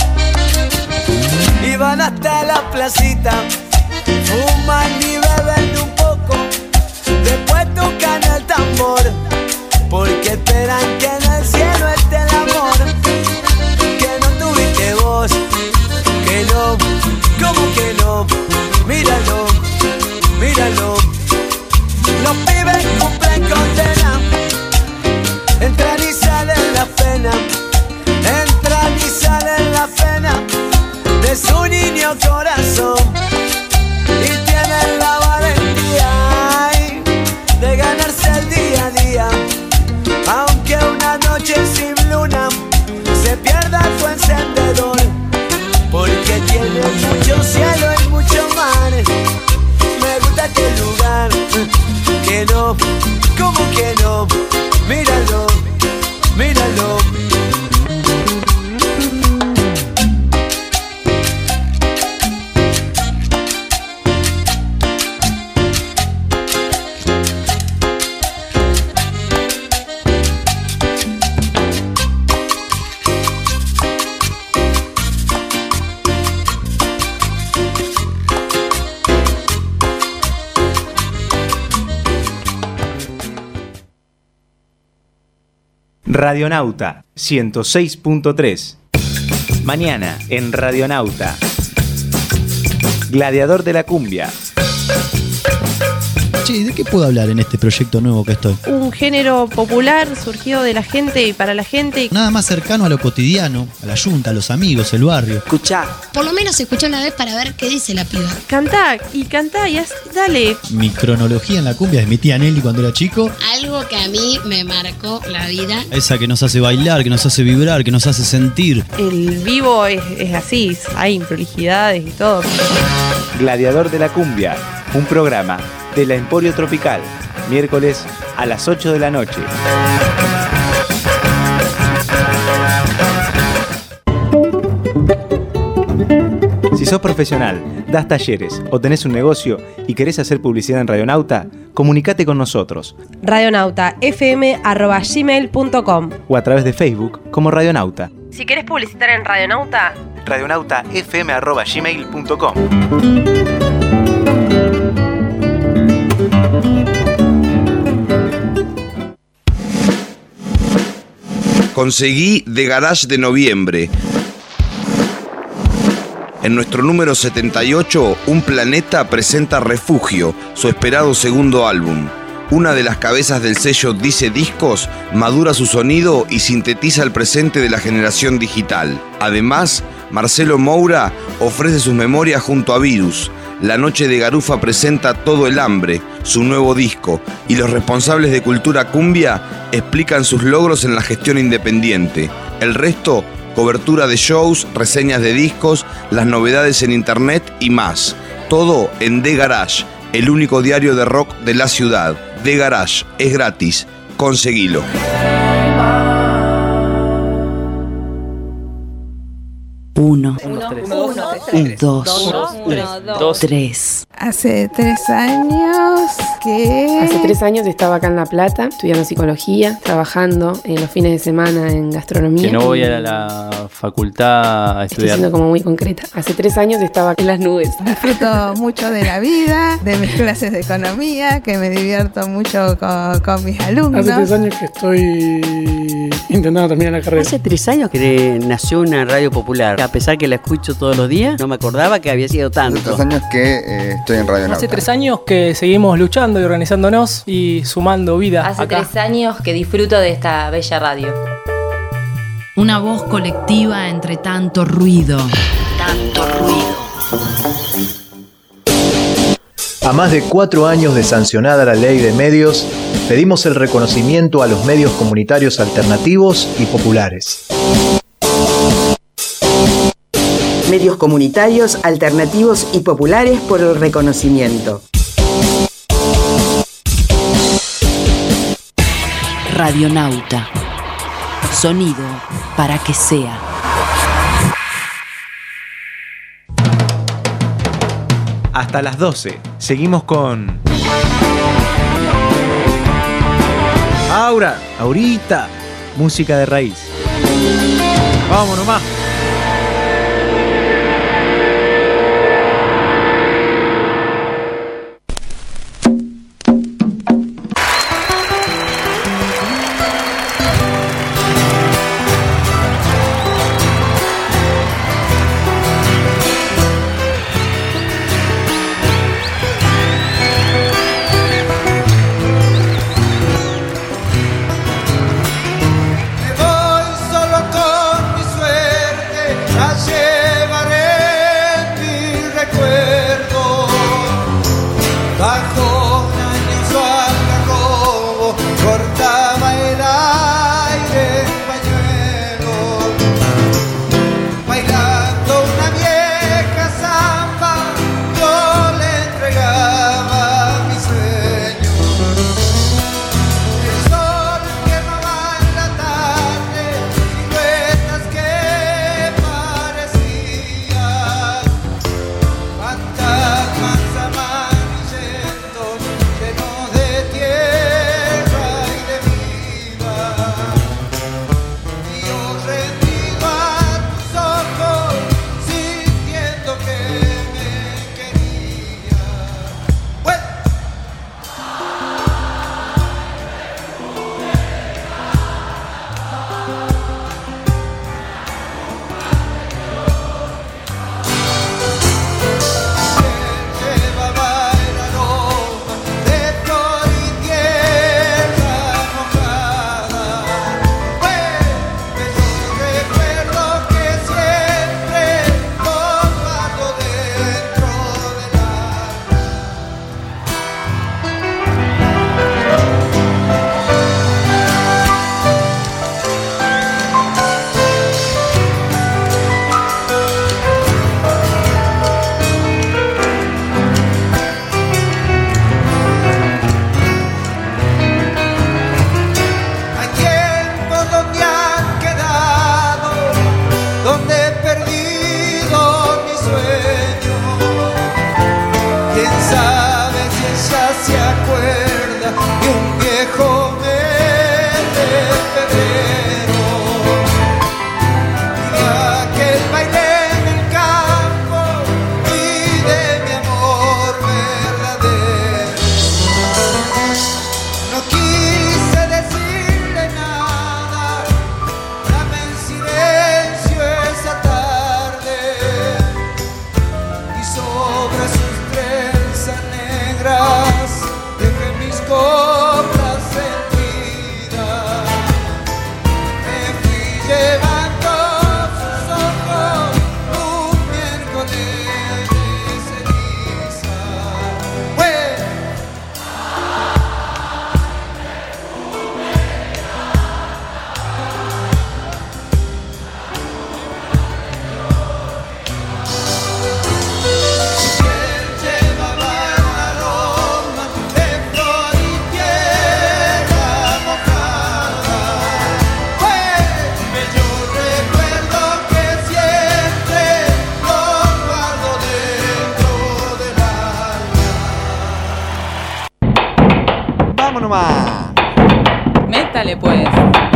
y van hasta la placita, fuman y beben un poco, después tocan el tambor, porque esperan que en el cielo esté el amor, que no tuviste vos, que no. ¿Cómo que no? Míralo, míralo. Los pibes cumplen condena, entran y salen la pena, entran y salen la pena de su niño corazón y tienen la valentía de ganarse el día a día, aunque una noche sin luna se pierda su encendedor. Porque tiene mucho cielo y mucho mar. Me gusta este lugar. Que no, ¿cómo que no? Míralo, míralo. Radionauta 106.3. Mañana en Radionauta. Gladiador de la cumbia. che, ¿de qué puedo hablar en este proyecto nuevo que estoy? Un género popular surgido de la gente y para la gente. Nada más cercano a lo cotidiano, a la yunta, a los amigos, el barrio. Escuchá. Por lo menos escuchá una vez para ver qué dice la piba. Cantá y dale. Mi cronología en la cumbia es mi tía Nelly cuando era chico. Algo que a mí me marcó la vida. Esa que nos hace bailar, que nos hace vibrar, que nos hace sentir. El vivo es así, hay improlijidades y todo. Gladiador de la Cumbia, un programa de la Emporio Tropical, miércoles a las 8 de la noche. Si sos profesional, das talleres o tenés un negocio y querés hacer publicidad en Radionauta, comunicate con nosotros. radionautafm@gmail.com O a través de Facebook como Radionauta. Si querés publicitar en Radionauta, radionautafm@gmail.com. Conseguí The Garage de noviembre. En nuestro número 78, Un Planeta presenta Refugio, su esperado segundo álbum. Una de las cabezas del sello Dice Discos madura su sonido y sintetiza el presente de la generación digital. Además, Marcelo Moura ofrece sus memorias junto a Virus. La Noche de Garufa presenta Todo el Hambre, su nuevo disco, y los responsables de Cultura Cumbia explican sus logros en la gestión independiente. El resto, cobertura de shows, reseñas de discos, las novedades en internet y más. Todo en The Garage, el único diario de rock de la ciudad. The Garage, es gratis, conseguilo. Uno, dos, tres. Hace 3 años que... Hace 3 años estaba acá en La Plata, estudiando psicología, trabajando en los fines de semana en gastronomía. Que no voy a la facultad a estudiar. Estoy siendo como muy concreta. Hace 3 años estaba en las nubes. Disfruto mucho de la vida, de mis clases de economía, que me divierto mucho con mis alumnos. Hace 3 años que estoy intentando terminar la carrera. Hace 3 años que nació una radio popular. A pesar que la escucho todos los días, no me acordaba que había sido tanto. Hace 3 años que estoy en Radionauta. Hace 3 años que seguimos luchando y organizándonos y sumando vida. Hace acá. 3 años que disfruto de esta bella radio. Una voz colectiva entre tanto ruido. Tanto ruido. A más de 4 años de sancionada la ley de medios, pedimos el reconocimiento a los medios comunitarios alternativos y populares. Medios comunitarios, alternativos y populares por el reconocimiento. Radionauta. Sonido para que sea. Hasta las 12. Seguimos con... Aurita. Música de raíz. Vamos nomás. Me voy solo con mi suerte. acuerda de un viejo mes de febrero y de aquel baile en el campo y de mi amor verdadero. No quise decirle nada, dame en silencio esa tarde y sobre sus trenzas negras dejé mis coplas sentidas. Me fui llevando sus ojos un miércoles de ceniza. Llevaba el aroma de flor y tierra mojada. Bello recuerdo que siempre lo guardo dentro del alma. ¡Vámonos más! Métale pues.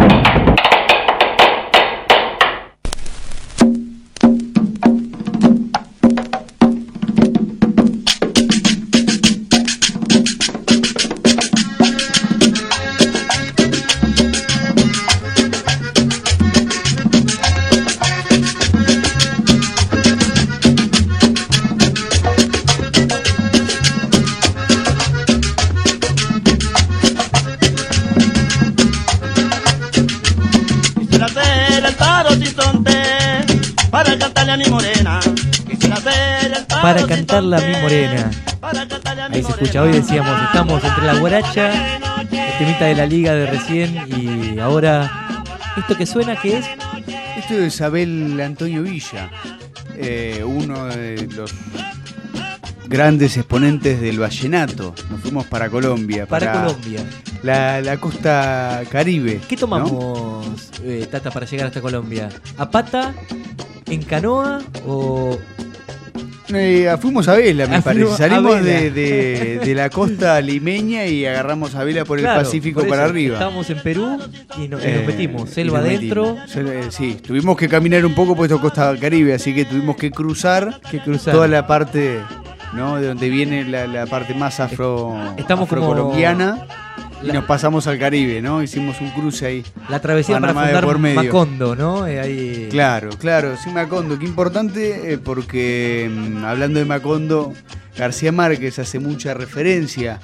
Quisiera hacer el paro sin tonte para cantarle a mi morena. Quisiera hacer el paro Para sin cantarla a tonte, mi morena. para cantarle a mi Ahí se morena. escucha, hoy decíamos, estamos entre la guaracha, el temita de la liga de recién y ahora, ¿esto que suena qué es? Esto es Isabel Antonio Villa, uno de los grandes exponentes del vallenato. Nos fuimos para Colombia. Para Colombia. La costa Caribe. ¿Qué tomamos, Tata, para llegar hasta Colombia? ¿A pata? ¿En canoa? ¿O...? Fuimos a vela, me parece. Fuimos a Salimos vela. de la costa limeña y agarramos a vela por Claro, el Pacífico por para eso, arriba. Estábamos en Perú y nos metimos. Y Selva nos adentro. metimos. Sí, tuvimos que caminar un poco por esta costa Caribe, así que tuvimos que cruzar, toda la parte, ¿no?, de donde viene la parte más Estamos como- afrocolombiana. Y nos pasamos al Caribe, ¿no? Hicimos un cruce ahí. La travesía Panamá para de por fundar medio. Macondo, ¿no? Ahí... Claro, sí, Macondo. Qué importante, porque hablando de Macondo, García Márquez hace mucha referencia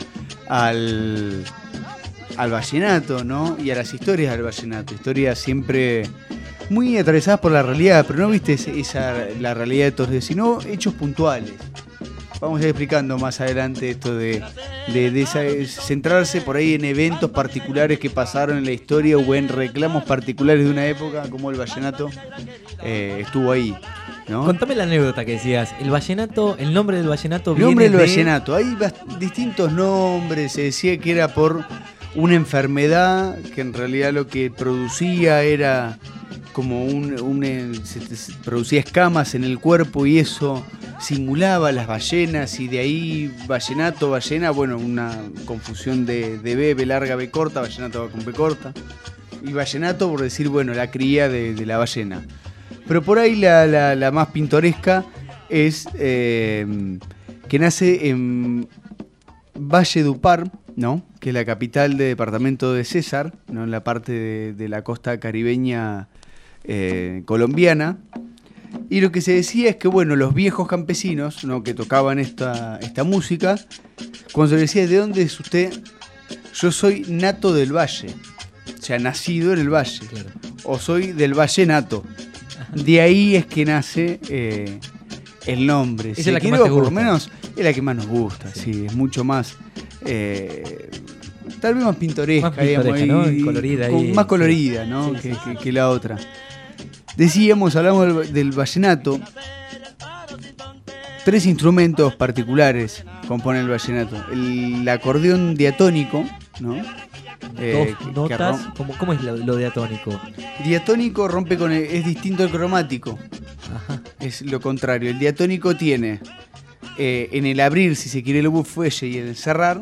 al vallenato, ¿no? Y a las historias del vallenato. Historias siempre muy atravesadas por la realidad, pero no viste la realidad de todos los días, sino hechos puntuales. Vamos a ir explicando más adelante esto de centrarse por ahí en eventos particulares que pasaron en la historia o en reclamos particulares de una época, como el vallenato estuvo ahí, ¿no? Contame la anécdota que decías. El vallenato, el nombre del vallenato El viene nombre del de... vallenato, hay distintos nombres, se decía que era por una enfermedad que en realidad lo que producía era como se producía escamas en el cuerpo y eso simulaba las ballenas, y de ahí vallenato, ballena, bueno, una confusión de B larga, B corta, vallenato va con B corta, y vallenato por decir, bueno, la cría de la ballena. Pero por ahí la más pintoresca es que nace en Valledupar, ¿no?, que es la capital del departamento de César, ¿no?, en la parte de la costa caribeña colombiana. Y lo que se decía es que, bueno, los viejos campesinos, ¿no?, que tocaban esta música, cuando se les decía, ¿de dónde es usted? Yo soy nato del valle, o sea, nacido en el valle, claro. O soy del vallenato. De ahí es que nace el nombre. Esa Si es la que quiero, más te por lo gusta. menos es la que más nos gusta, sí, es mucho más... tal vez más pintoresca, Más pintoresca, digamos, ¿no? y Colorida ahí, más sí. colorida, ¿no? Sí, que la otra. Decíamos, hablamos del vallenato. 3 instrumentos particulares componen el vallenato. El acordeón diatónico, ¿no? Dos notas. ¿Cómo es lo diatónico? Diatónico rompe con es distinto al cromático. Ajá. Es lo contrario. El diatónico tiene en el abrir, si se quiere, el fuelle, y en el cerrar,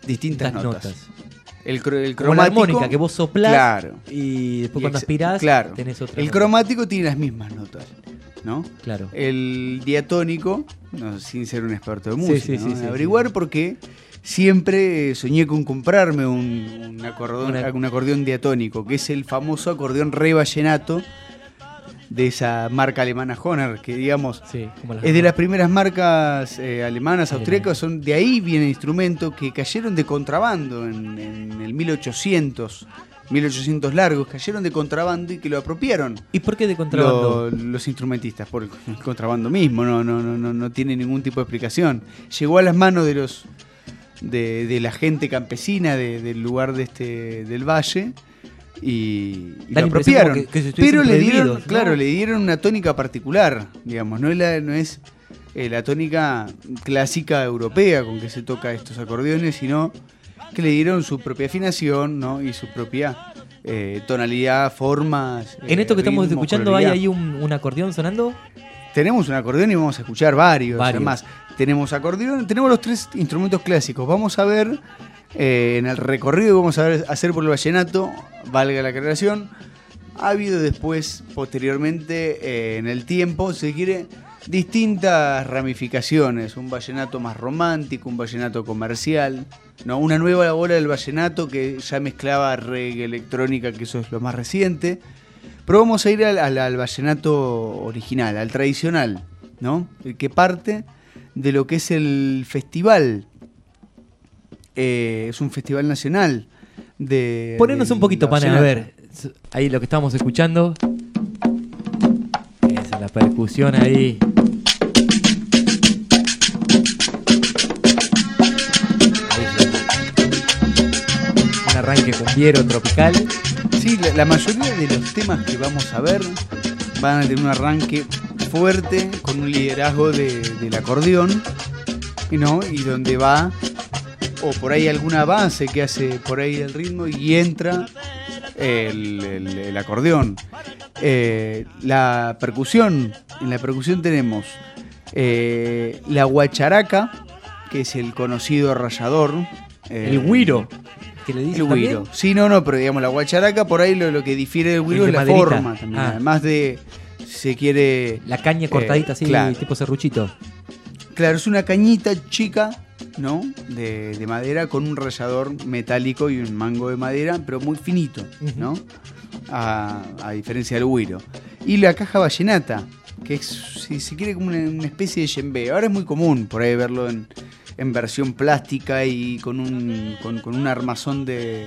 distintas notas. El Como la cromático, armónica, que vos soplás claro, y después cuando ex- aspirás claro. tenés otra El nota. cromático tiene las mismas notas, ¿no? Claro. El diatónico, no, sin ser un experto de Sí, música, sí, ¿no? sí, sí, averiguar porque siempre soñé con comprarme un acordeón diatónico, que es el famoso acordeón re vallenato de esa marca alemana Hohner, que digamos es de las primeras marcas alemanas, austríacas, son de ahí viene el instrumento que cayeron de contrabando en el 1800 largos, cayeron de contrabando y que lo apropiaron. ¿Y por qué de contrabando? Los instrumentistas, por el contrabando mismo, no tiene ningún tipo de explicación. Llegó a las manos de los de la gente campesina del lugar del valle y Da lo la impresión apropiaron. como que se estuviesen Pero le dieron, prohibidos, ¿no? claro, le dieron una tónica particular, digamos, no es la tónica clásica europea con que se toca estos acordeones, sino que le dieron su propia afinación, ¿no? Y su propia tonalidad, formas. En esto que estamos ritmo, escuchando, ¿hay coloridad. ahí un acordeón sonando? Tenemos un acordeón y vamos a escuchar varios. Varios. Además, tenemos acordeón, tenemos los 3 instrumentos clásicos. Vamos a ver en el recorrido que vamos a hacer por el vallenato, valga la aclaración, ha habido después, posteriormente, en el tiempo, si se quiere, distintas ramificaciones. Un vallenato más romántico, un vallenato comercial, ¿no? Una nueva ola del vallenato que ya mezclaba reggae, electrónica, que eso es lo más reciente. Pero vamos a ir al vallenato original, al tradicional, ¿no? El que parte de lo que es el festival. Es un festival nacional. Ponernos un poquito, pana, a ver. Ahí lo que estamos escuchando. Esa es la percusión ahí. Un arranque cumbiero tropical. Sí, la mayoría de los temas que vamos a ver van a tener un arranque fuerte con un liderazgo del acordeón, ¿no? Y donde va, o por ahí alguna base que hace por ahí el ritmo y entra el acordeón. La percusión, en la percusión tenemos la guacharaca, que es el conocido rallador. El güiro. Que le dice el güiro. Sí, pero digamos la guacharaca por ahí lo que difiere del güiro El es de la maderita. forma también. Ah. Además de, si se quiere... La caña cortadita así, claro. tipo serruchito. Claro, es una cañita chica, ¿no? De madera con un rallador metálico y un mango de madera, pero muy finito, ¿no? A diferencia del güiro. Y la caja vallenata, que es, si se quiere, como una especie de djembe. Ahora es muy común por ahí verlo en versión plástica y con un armazón de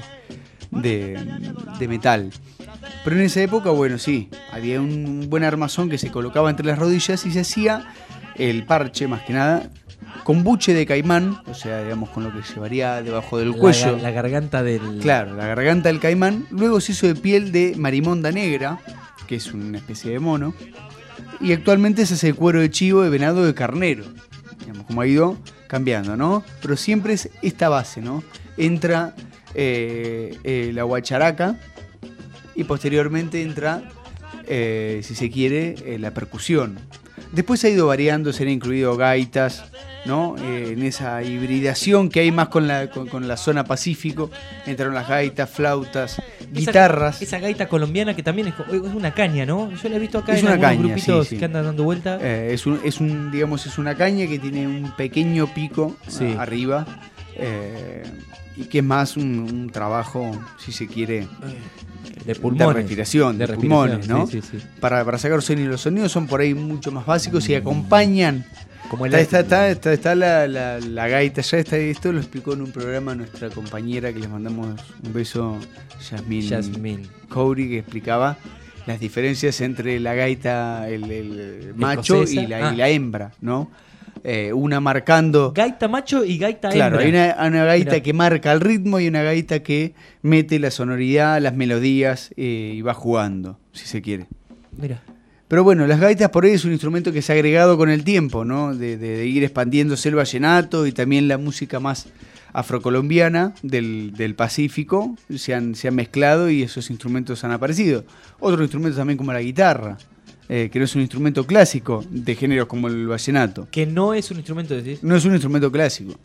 metal. Pero en esa época, bueno, sí, había un buen armazón que se colocaba entre las rodillas y se hacía el parche, más que nada, con buche de caimán, o sea, digamos, con lo que llevaría debajo del cuello. La garganta del... Claro, la garganta del caimán. Luego se hizo de piel de marimonda negra, que es una especie de mono. Y actualmente se hace de cuero de chivo, de venado, de carnero. Digamos, como ha ido cambiando, ¿no? Pero siempre es esta base, ¿no? Entra la guacharaca y posteriormente entra, si se quiere, la percusión. Después ha ido variando, se han incluido gaitas, ¿no? En esa hibridación que hay más con la zona Pacífico, entraron las gaitas, flautas, guitarras. Esa gaita colombiana que también es una caña, ¿no? Yo la he visto acá Es en una algunos caña, grupitos sí. que andan dando vuelta. Es una caña que tiene un pequeño pico arriba y que es más un trabajo, si se quiere, de pulmones, de respiración, de pulmones, ¿no? Sí. Para sacar sonido. Los sonidos son por ahí mucho más básicos y acompañan. Como está la gaita, ya está, esto lo explicó en un programa nuestra compañera que les mandamos un beso, Yasmín Khoury, que explicaba las diferencias entre la gaita, el macho y la hembra, ¿no? Una marcando... Gaita macho y gaita claro, hembra. Hay una gaita que marca el ritmo y una gaita que mete la sonoridad, las melodías y va jugando, si se quiere. Mira. Pero bueno, las gaitas por ahí es un instrumento que se ha agregado con el tiempo, ¿no? De ir expandiéndose el vallenato y también la música más afrocolombiana del Pacífico se han mezclado y esos instrumentos han aparecido. Otros instrumentos también como la guitarra, que no es un instrumento clásico de géneros como el vallenato. Que no es un instrumento, decís. No es un instrumento clásico.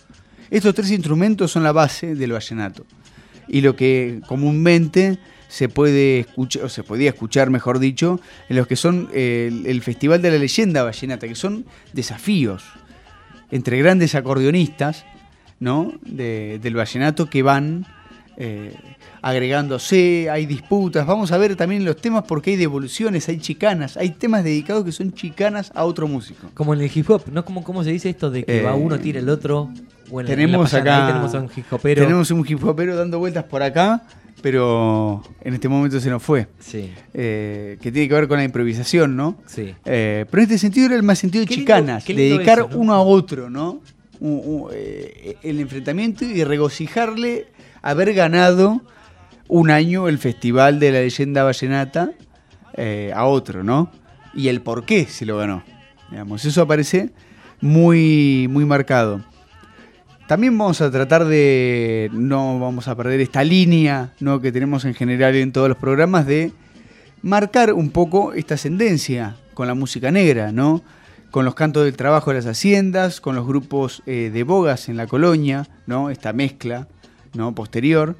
Estos 3 instrumentos son la base del vallenato. Y lo que comúnmente se puede escuchar, o se podía escuchar, mejor dicho, en los que son el Festival de la Leyenda Vallenata, que son desafíos entre grandes acordeonistas, ¿no? Del vallenato que van agregándose, hay disputas. Vamos a ver también los temas porque hay devoluciones, hay chicanas, hay temas dedicados que son chicanas a otro músico. Como en el hip hop, ¿no? ¿Cómo se dice esto de que va uno, tira el otro? Bueno, tenemos acá, tenemos a un hip hopero. Tenemos un hip hopero dando vueltas por acá, pero en este momento se nos fue. Sí. Que tiene que ver con la improvisación, ¿no? Sí. Pero en este sentido era el más sentido de chicanas, qué lindo dedicar eso, ¿no? uno a otro, ¿no? El enfrentamiento y regocijarle haber ganado un año el Festival de la Leyenda Vallenata a otro, ¿no? Y el por qué se lo ganó. Digamos, eso aparece muy, muy marcado. También vamos a tratar de, no vamos a perder esta línea, ¿no? Que tenemos en general en todos los programas, de marcar un poco esta ascendencia con la música negra, ¿no? Con los cantos del trabajo de las haciendas, con los grupos de bogas en la colonia, ¿no? Esta mezcla, ¿no? Posterior.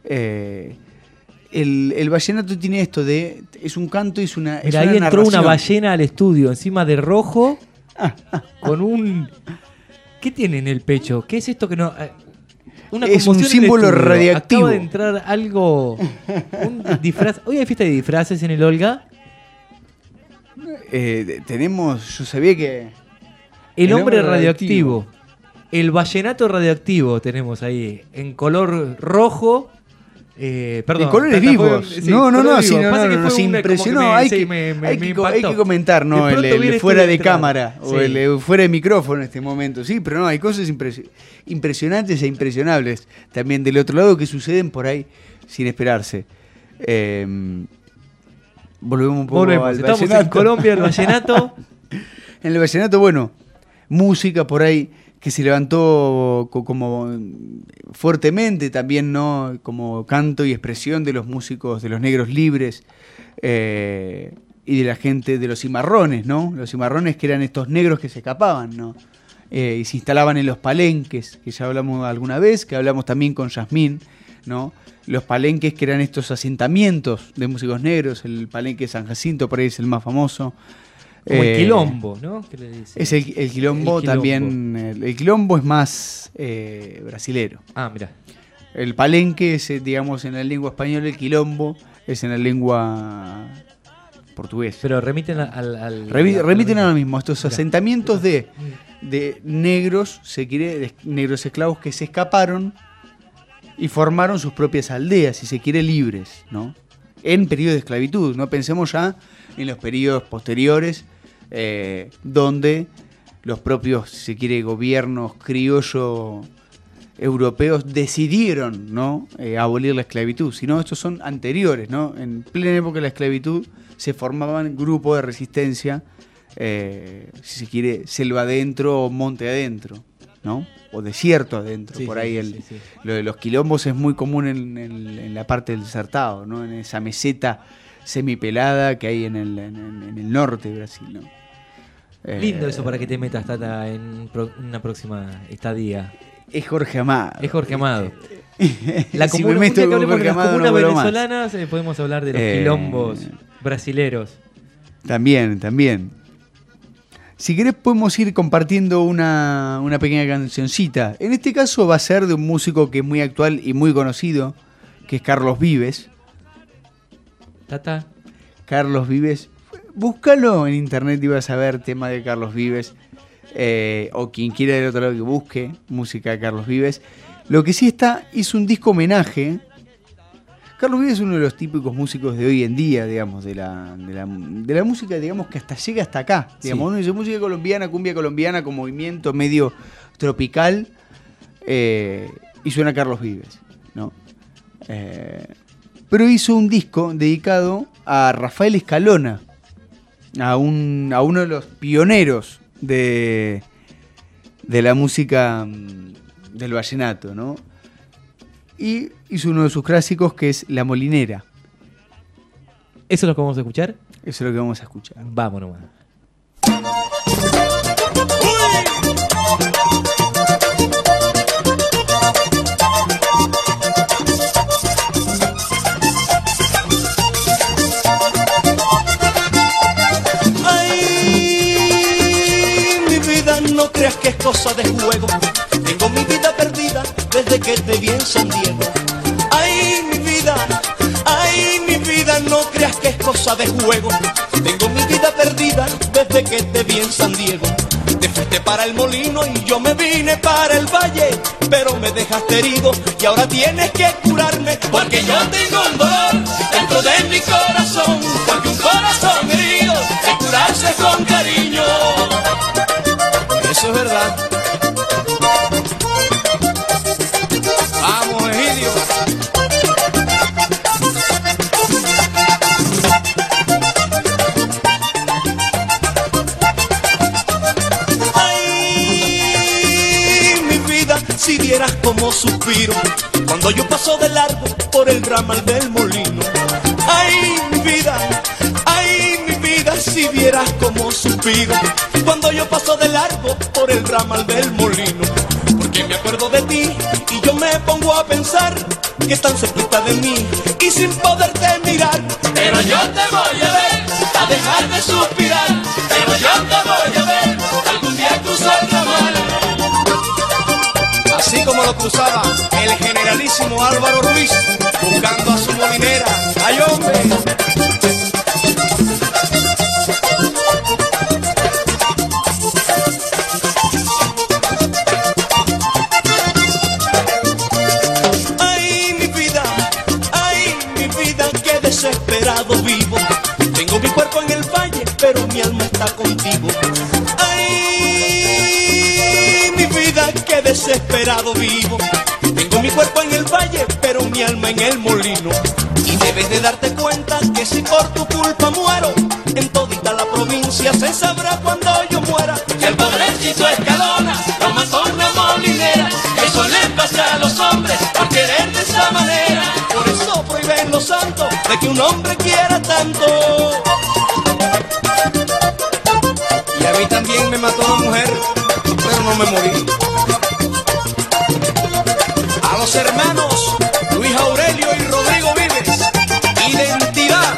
El vallenato tiene esto de, es un canto y es una Mira, ahí entró narración. una ballena al estudio, encima de rojo, con un... ¿Qué tiene en el pecho? ¿Qué es esto que no...? Una es un símbolo radiactivo. Acaba de entrar algo, un disfraz. ¿Hoy hay fiesta de disfraces en el Olga? Tenemos, yo sabía que... El hombre radioactivo. El vallenato radioactivo tenemos ahí, en color rojo. Perdón. En colores vivos. Sí, no, nos impresionó. Hay que comentar, ¿no? El fuera de cámara o el fuera de micrófono en este momento. Sí, pero no, hay cosas impresionantes e impresionables también del otro lado que suceden por ahí sin esperarse. Volvemos un poco al vallenato. Estamos en Colombia, el vallenato. En el vallenato, bueno, música por ahí que se levantó como fuertemente también, ¿no? Como canto y expresión de los músicos, de los negros libres y de la gente de los cimarrones, ¿no? Los cimarrones que eran estos negros que se escapaban, ¿no? Y se instalaban en los palenques, que ya hablamos alguna vez, que hablamos también con Yasmín, ¿no? Los palenques que eran estos asentamientos de músicos negros, el palenque de San Jacinto por ahí es el más famoso. Como el quilombo, ¿no? ¿Qué le dice? Es el quilombo también. El quilombo es más brasilero. Ah, mira. El palenque es, digamos, en la lengua española, el quilombo es en la lengua portuguesa. Pero remiten al remiten a lo mismo, estos asentamientos de negros, de negros esclavos que se escaparon y formaron sus propias aldeas, si se quiere, libres, ¿no? En periodo de esclavitud, no pensemos ya en los periodos posteriores, donde los propios, si se quiere, gobiernos criollos europeos decidieron, ¿no? Abolir la esclavitud, sino estos son anteriores, ¿no? En plena época de la esclavitud se formaban grupos de resistencia, si se quiere, selva adentro o monte adentro, ¿no? O desierto adentro, por ahí. Lo de los quilombos es muy común en la parte del Desertado, ¿no? En esa meseta semipelada que hay en el norte de Brasil, ¿no? Lindo eso para que te metas, Tata, en una próxima estadía. Es Jorge Amado. Es Jorge Amado. La si comuna, me meto que hablemos con de las Jorge Amado, comunas no venezolanas, podemos hablar de los quilombos brasileros. También. Si querés podemos ir compartiendo una pequeña cancioncita. En este caso va a ser de un músico que es muy actual y muy conocido, que es Carlos Vives. Tata. Carlos Vives. Búscalo en internet y vas a ver tema de Carlos Vives. O quien quiera del otro lado que busque música de Carlos Vives. Lo que sí hizo un disco homenaje. Carlos Vives es uno de los típicos músicos de hoy en día, digamos, de la música, digamos, que hasta llega hasta acá. Digamos, uno dice música colombiana, cumbia colombiana, con movimiento medio tropical, y suena Carlos Vives, ¿no? Pero hizo un disco dedicado a Rafael Escalona, a uno de los pioneros de la música del vallenato, ¿no? Y hizo uno de sus clásicos que es La Molinera. ¿Eso es lo que vamos a escuchar? Eso es lo que vamos a escuchar. Vámonos. que es cosa de juego. Tengo mi vida perdida desde que te vi en San Diego. Ay, mi vida, no creas que es cosa de juego. Tengo mi vida perdida desde que te vi en San Diego. Te fuiste para el molino y yo me vine para el valle, pero me dejaste herido y ahora tienes que curarme, porque yo tengo un dolor dentro de mi corazón, porque un corazón herido es curarse con cariño. Eso es verdad. Vamos, Egidio. Si vieras como suspiro cuando yo paso de largo por el ramal del molino. Ay, mi vida, si vieras como suspiro cuando yo paso de largo por el ramal del molino. Porque me acuerdo de ti y yo me pongo a pensar que están cerquita de mí y sin poderte mirar. Pero yo te voy a ver, a dejar de suspirar. Pero yo te voy a ver, algún día cruzar el ramal. Así como lo cruzaba el generalísimo Álvaro Ruiz, buscando a su molinera. ¡Ay, hombre! Ay, mi vida, qué desesperado vivo. Tengo mi cuerpo en el valle, pero mi alma está contigo. Qué desesperado vivo. Tengo mi cuerpo en el valle, pero mi alma en el molino. Y debes de darte cuenta que si por tu culpa muero, en todita la provincia se sabrá cuando yo muera que el pobrecito Escalona lo mató una molinera. Eso le pasa a los hombres por querer de esa manera. Por eso prohíben los santos de que un hombre quiera tanto. Y a mí también me mató una mujer, pero no me morí. A los hermanos Luis Aurelio y Rodrigo Vives, identidad.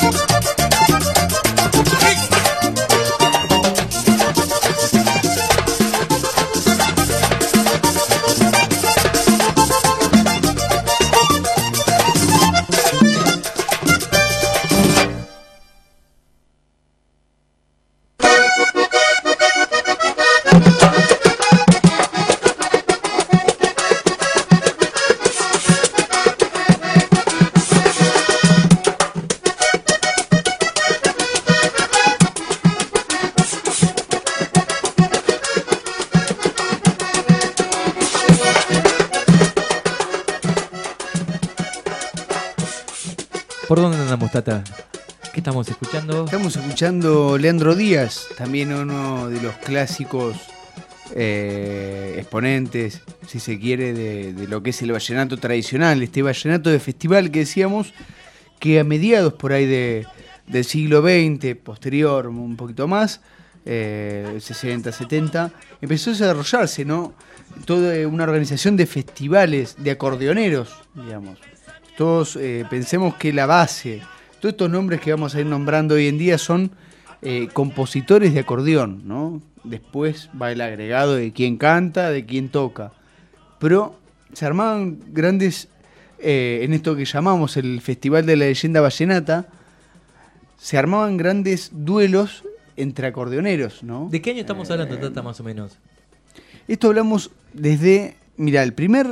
¿Por dónde andamos, Tata? ¿Qué estamos escuchando? Estamos escuchando Leandro Díaz, también uno de los clásicos exponentes, si se quiere, de lo que es el vallenato tradicional, este vallenato de festival que decíamos que a mediados por ahí del siglo XX, posterior un poquito más, 60, 70, empezó a desarrollarse, ¿no? Toda una organización de festivales de acordeoneros, digamos. Todos pensemos que la base, todos estos nombres que vamos a ir nombrando hoy en día son compositores de acordeón, ¿no? Después va el agregado de quién canta, de quién toca. Pero se armaban grandes, en esto que llamamos el Festival de la Leyenda Vallenata, se armaban grandes duelos entre acordeoneros, ¿no? ¿De qué año estamos hablando, Tata, más o menos? Esto hablamos desde, mira, el primer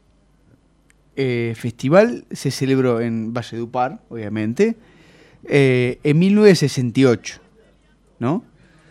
festival se celebró en Valledupar, obviamente, en 1968, ¿no?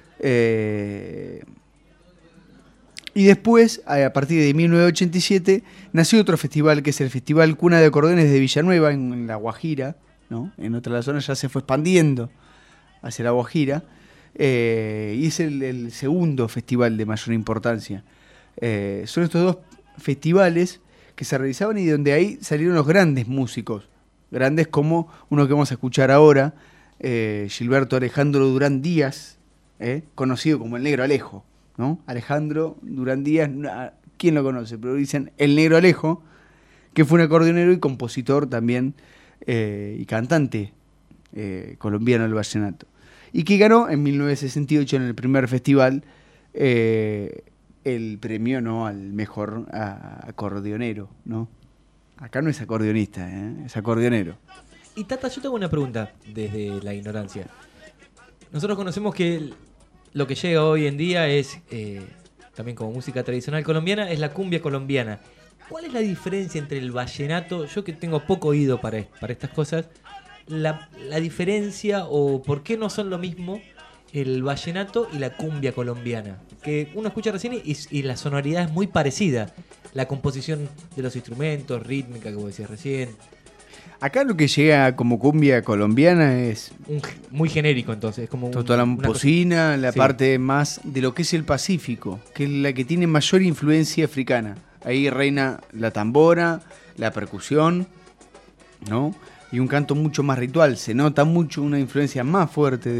Y después, a partir de 1987, nació otro festival, que es el Festival Cuna de Acordeones de Villanueva, en La Guajira, ¿no? En otra de las zonas ya se fue expandiendo hacia La Guajira, y es el segundo festival de mayor importancia. Son estos dos festivales que se realizaban y donde ahí salieron los grandes músicos, grandes como uno que vamos a escuchar ahora, Gilberto Alejandro Durán Díaz, conocido como el Negro Alejo, ¿no? Alejandro Durán Díaz, ¿quién lo conoce? Pero dicen el Negro Alejo, que fue un acordeonero y compositor también, y cantante colombiano del vallenato, y que ganó en 1968 en el primer festival el premio, ¿no?, al mejor acordeonero, ¿no? Acá no es acordeonista, es acordeonero. Y Tata, yo tengo una pregunta desde la ignorancia. Nosotros conocemos que lo que llega hoy en día es, también como música tradicional colombiana, es la cumbia colombiana. ¿Cuál es la diferencia entre el vallenato? Yo que tengo poco oído para estas cosas, la diferencia o por qué no son lo mismo el vallenato y la cumbia colombiana. Que uno escucha recién y la sonoridad es muy parecida. La composición de los instrumentos, rítmica que vos decías recién. Acá lo que llega como cumbia colombiana es... muy genérico entonces. Es como toda la bocina, la parte más de lo que es el Pacífico, que es la que tiene mayor influencia africana. Ahí reina la tambora, la percusión, ¿no? Y un canto mucho más ritual. Se nota mucho una influencia más fuerte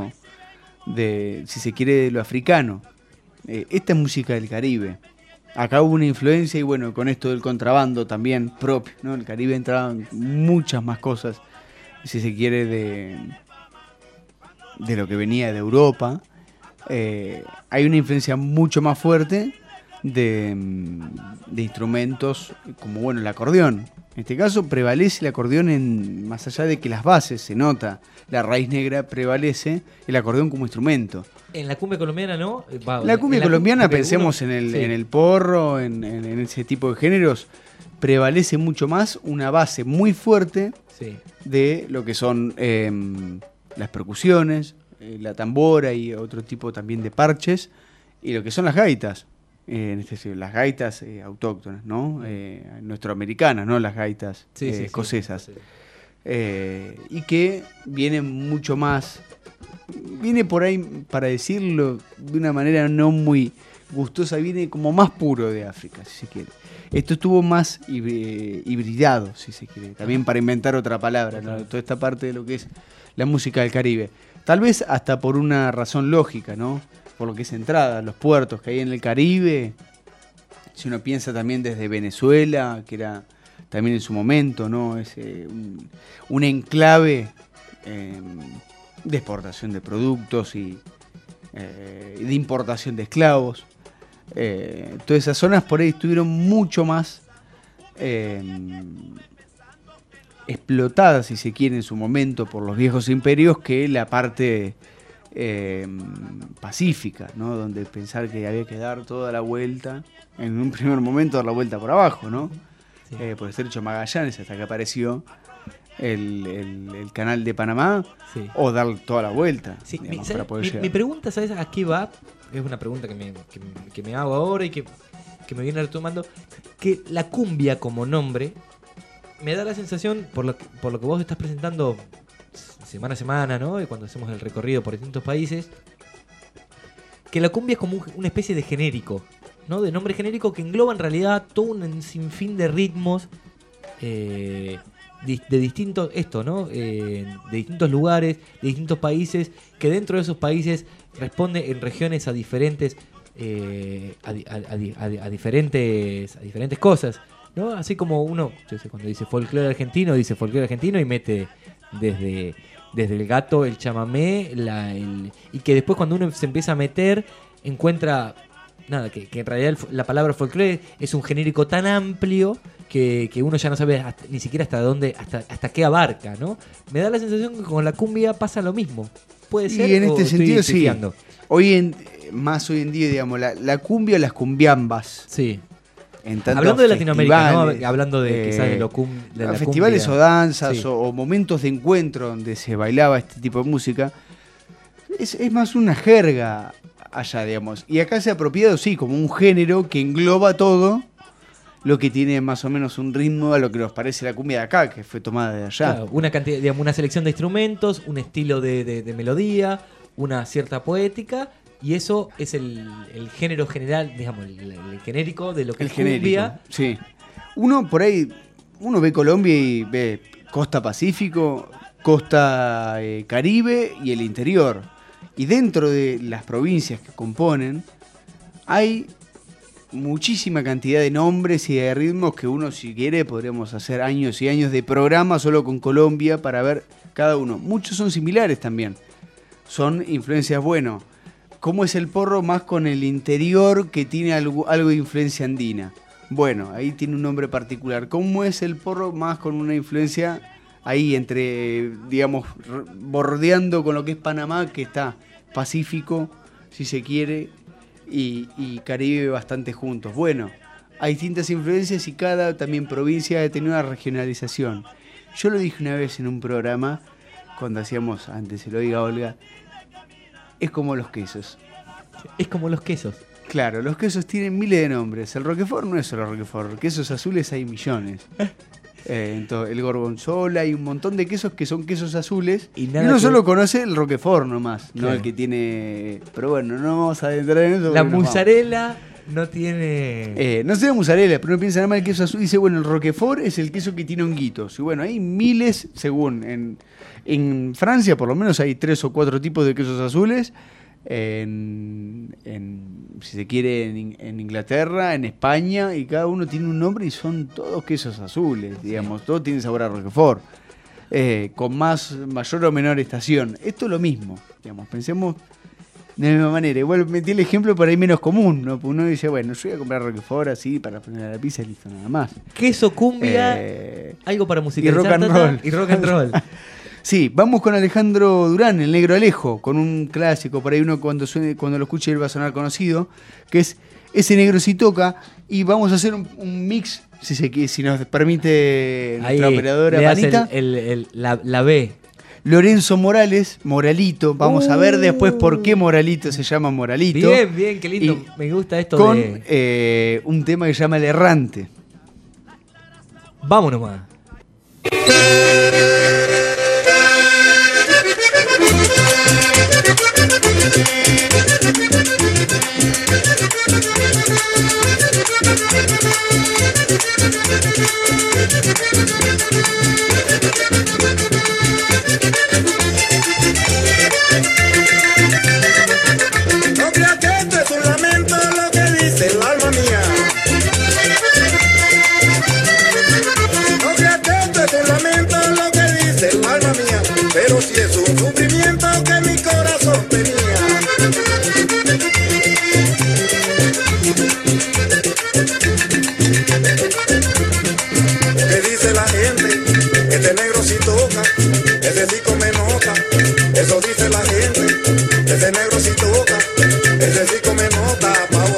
si se quiere, de lo africano. Esta es música del Caribe. Acá hubo una influencia y bueno, con esto del contrabando también propio, ¿no? El Caribe entraban muchas más cosas, si se quiere, de lo que venía de Europa. Hay una influencia mucho más fuerte de instrumentos como, bueno, el acordeón. En este caso prevalece el acordeón más allá de que las bases se nota, la raíz negra prevalece el acordeón como instrumento. En la cumbia colombiana, ¿no? La cumbia colombiana, pensemos en el porro, en ese tipo de géneros, prevalece mucho más una base muy fuerte de lo que son las percusiones, la tambora y otro tipo también de parches, y lo que son las gaitas. Las gaitas autóctonas, ¿no? Nuestroamericanas, ¿no? Las gaitas escocesas. Y que vienen mucho más... Viene por ahí, para decirlo de una manera no muy gustosa, viene como más puro de África, si se quiere. Esto estuvo más hibridado, si se quiere. También para inventar otra palabra, ¿no? Toda esta parte de lo que es la música del Caribe. Tal vez hasta por una razón lógica, ¿no? Por lo que es entrada, los puertos que hay en el Caribe. Si uno piensa también desde Venezuela, que era también en su momento, ¿no? Es un enclave de exportación de productos y de importación de esclavos. Todas esas zonas por ahí estuvieron mucho más explotadas, si se quiere, en su momento por los viejos imperios que la parte pacífica, ¿no? Donde pensar que había que dar toda la vuelta, en un primer momento dar la vuelta por abajo, ¿no? Sí. Por el estrecho Magallanes hasta que apareció el canal de Panamá, o dar toda la vuelta, digamos, para poder llegar. Mi pregunta, ¿sabes a qué va? Es una pregunta que me hago ahora y que me viene retomando, que la cumbia como nombre me da la sensación, por lo que vos estás presentando semana a semana, ¿no? Y cuando hacemos el recorrido por distintos países, que la cumbia es como una especie de genérico, ¿no? De nombre genérico que engloba en realidad todo un sinfín de ritmos de distintos, ¿no? De distintos lugares, de distintos países, que dentro de esos países responde en regiones a diferentes a diferentes cosas, ¿no? Así como uno, yo sé, cuando dice folclore argentino y mete desde el gato, el chamamé, y que después cuando uno se empieza a meter encuentra nada, que en realidad la palabra folclore es un genérico tan amplio que uno ya no sabe ni siquiera hasta dónde, hasta qué abarca, ¿no? Me da la sensación que con la cumbia pasa lo mismo. ¿Puede ser? Y en este sentido sí. Hoy en día, digamos, la cumbia, las cumbiambas. Sí. Hablando de Latinoamérica, ¿no? Hablando de quizás de la festivales cumbia, o danzas, o momentos de encuentro donde se bailaba este tipo de música, es más una jerga allá, digamos. Y acá se ha apropiado, sí, como un género que engloba todo lo que tiene más o menos un ritmo a lo que nos parece la cumbia de acá, que fue tomada de allá. Claro, una cantidad, digamos, una selección de instrumentos, un estilo de melodía, una cierta poética. Y eso es el género general, digamos, el genérico de lo que es cumbia. Sí. Uno por ahí, ve Colombia y ve costa Pacífico, costa Caribe y el interior. Y dentro de las provincias que componen, hay muchísima cantidad de nombres y de ritmos que uno, si quiere, podríamos hacer años y años de programa solo con Colombia para ver cada uno. Muchos son similares también. Son influencias, bueno, ¿Cómo es el porro más con el interior que tiene algo de influencia andina? Bueno, ahí tiene un nombre particular. ¿Cómo es el porro más con una influencia ahí entre, digamos, bordeando con lo que es Panamá, que está Pacífico, si se quiere, y Caribe bastante juntos? Bueno, hay distintas influencias y cada también provincia ha tenido una regionalización. Yo lo dije una vez en un programa, cuando hacíamos, antes se lo diga Olga, es como los quesos. Es como los quesos. Claro, los quesos tienen miles de nombres. El Roquefort no es solo Roquefort, quesos azules hay millones. El gorgonzola, hay un montón de quesos que son quesos azules. Y uno solo conoce el Roquefort nomás, claro. No el que tiene... Pero bueno, no vamos a entrar en eso. La mozzarella no tiene... no sé de mozzarella, pero uno piensa nada más el queso azul. Dice, bueno, el Roquefort es el queso que tiene honguitos. Y bueno, hay miles, según... En Francia, por lo menos, hay 3 o 4 tipos de quesos azules. Si se quiere, en Inglaterra, en España, y cada uno tiene un nombre y son todos quesos azules, digamos. Todos tienen sabor a Roquefort. Con mayor o menor estación. Esto es lo mismo, digamos. Pensemos de la misma manera. Igual metí el ejemplo por ahí menos común, ¿no? Uno dice, bueno, yo voy a comprar Roquefort así para poner a la pizza y listo, nada más. Queso, cumbia, algo para musicalizar. Y rock and roll. Y rock and roll. Sí, vamos con Alejandro Durán, el Negro Alejo, con un clásico, por ahí uno cuando lo escuche él va a sonar conocido, que es Ese Negro Si Toca, y vamos a hacer un mix, si nos permite nuestra operadora Manita. La B. Lorenzo Morales, Moralito, vamos a ver después por qué Moralito se llama Moralito. Bien, qué lindo, me gusta esto con un tema que se llama El Errante. Vamos nomás. No creas que esto es un lamento lo que dice el alma mía. No creas que esto es un lamento lo que dice el alma mía, pero sí es un sufrimiento que mi corazón tenía. ¿Qué dice la gente? Este negro si toca, ese sí come nota. Eso dice la gente. Ese negro si toca, ese sí come nota, pavo.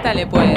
Métale pues.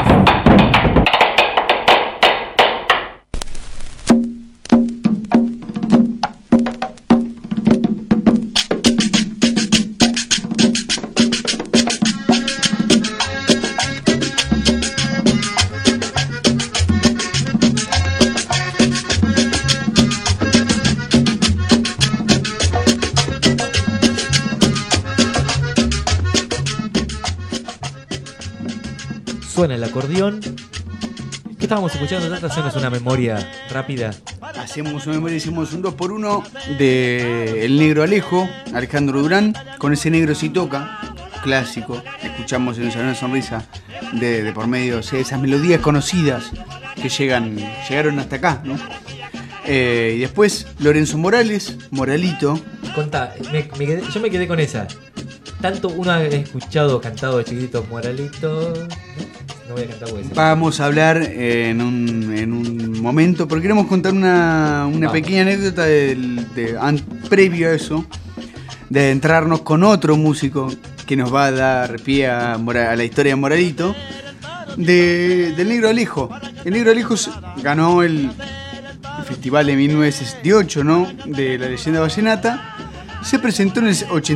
Suena el acordeón. ¿Qué estábamos escuchando? Trata de hacernos una memoria rápida. Hacemos una memoria, hicimos un 2x1 de El Negro Alejo, Alejandro Durán, con ese negro si toca, clásico. Escuchamos en una sonrisa de por medio, o sea, esas melodías conocidas que llegaron hasta acá, ¿no? Y después Lorenzo Morales, Moralito. Contá, yo me quedé con esa. Tanto uno ha escuchado cantado de chiquititos Moralito. No voy a cantar porque Vamos a hablar en un momento, porque queremos contar una pequeña anécdota previo a eso, de adentrarnos con otro músico que nos va a dar pie a la historia de Moralito, del Negro Alejo. El Negro Alejo ganó el festival de 1968, ¿no? De la leyenda vallenata. Se presentó en el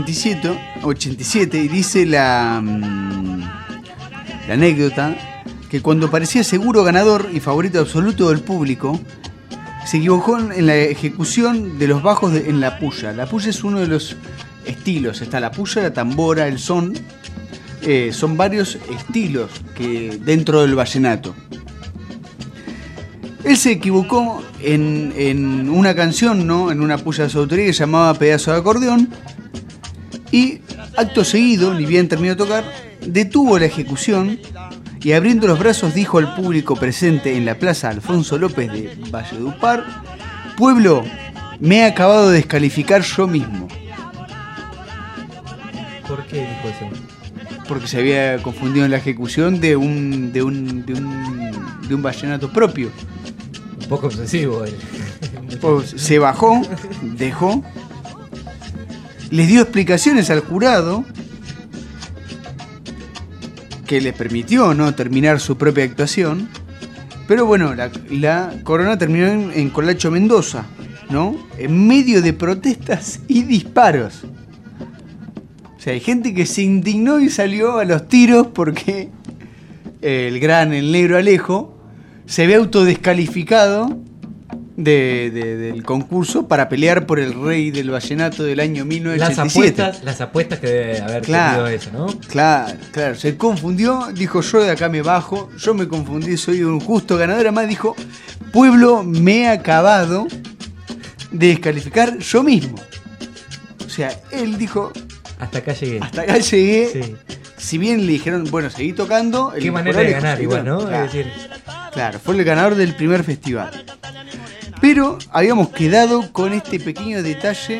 87 y dice la anécdota que cuando parecía seguro ganador y favorito absoluto del público, se equivocó en la ejecución de los bajos en la puya. La puya es uno de los estilos, está la puya, la tambora, el son, son varios estilos que dentro del vallenato. Él se equivocó en una canción, ¿no? En una puya de su autoría que se llamaba Pedazo de Acordeón, y acto seguido, ni bien terminó de tocar, detuvo la ejecución y abriendo los brazos dijo al público presente en la plaza Alfonso López de Valledupar: pueblo, me he acabado de descalificar yo mismo. ¿Por qué dijo eso? Porque se había confundido en la ejecución de un vallenato propio. Un poco obsesivo él. Pues se bajó, dejó, les dio explicaciones al jurado que le permitió, ¿no?, terminar su propia actuación. Pero bueno, la corona terminó en Colacho Mendoza, ¿no? En medio de protestas y disparos. O sea, hay gente que se indignó y salió a los tiros porque el Negro Alejo se ve autodescalificado del concurso para pelear por el rey del vallenato del año 1987. Las apuestas que debe haber tenido eso, ¿no? Claro, se confundió, dijo: yo de acá me bajo, yo me confundí, soy un justo ganador. Además dijo: pueblo, me he acabado de descalificar yo mismo. O sea, él dijo: hasta acá llegué. Sí. Si bien le dijeron, bueno, seguí tocando. Qué manera de ganar igual, ¿no? Claro, es decir, claro, fue el ganador del primer festival. Pero habíamos quedado con este pequeño detalle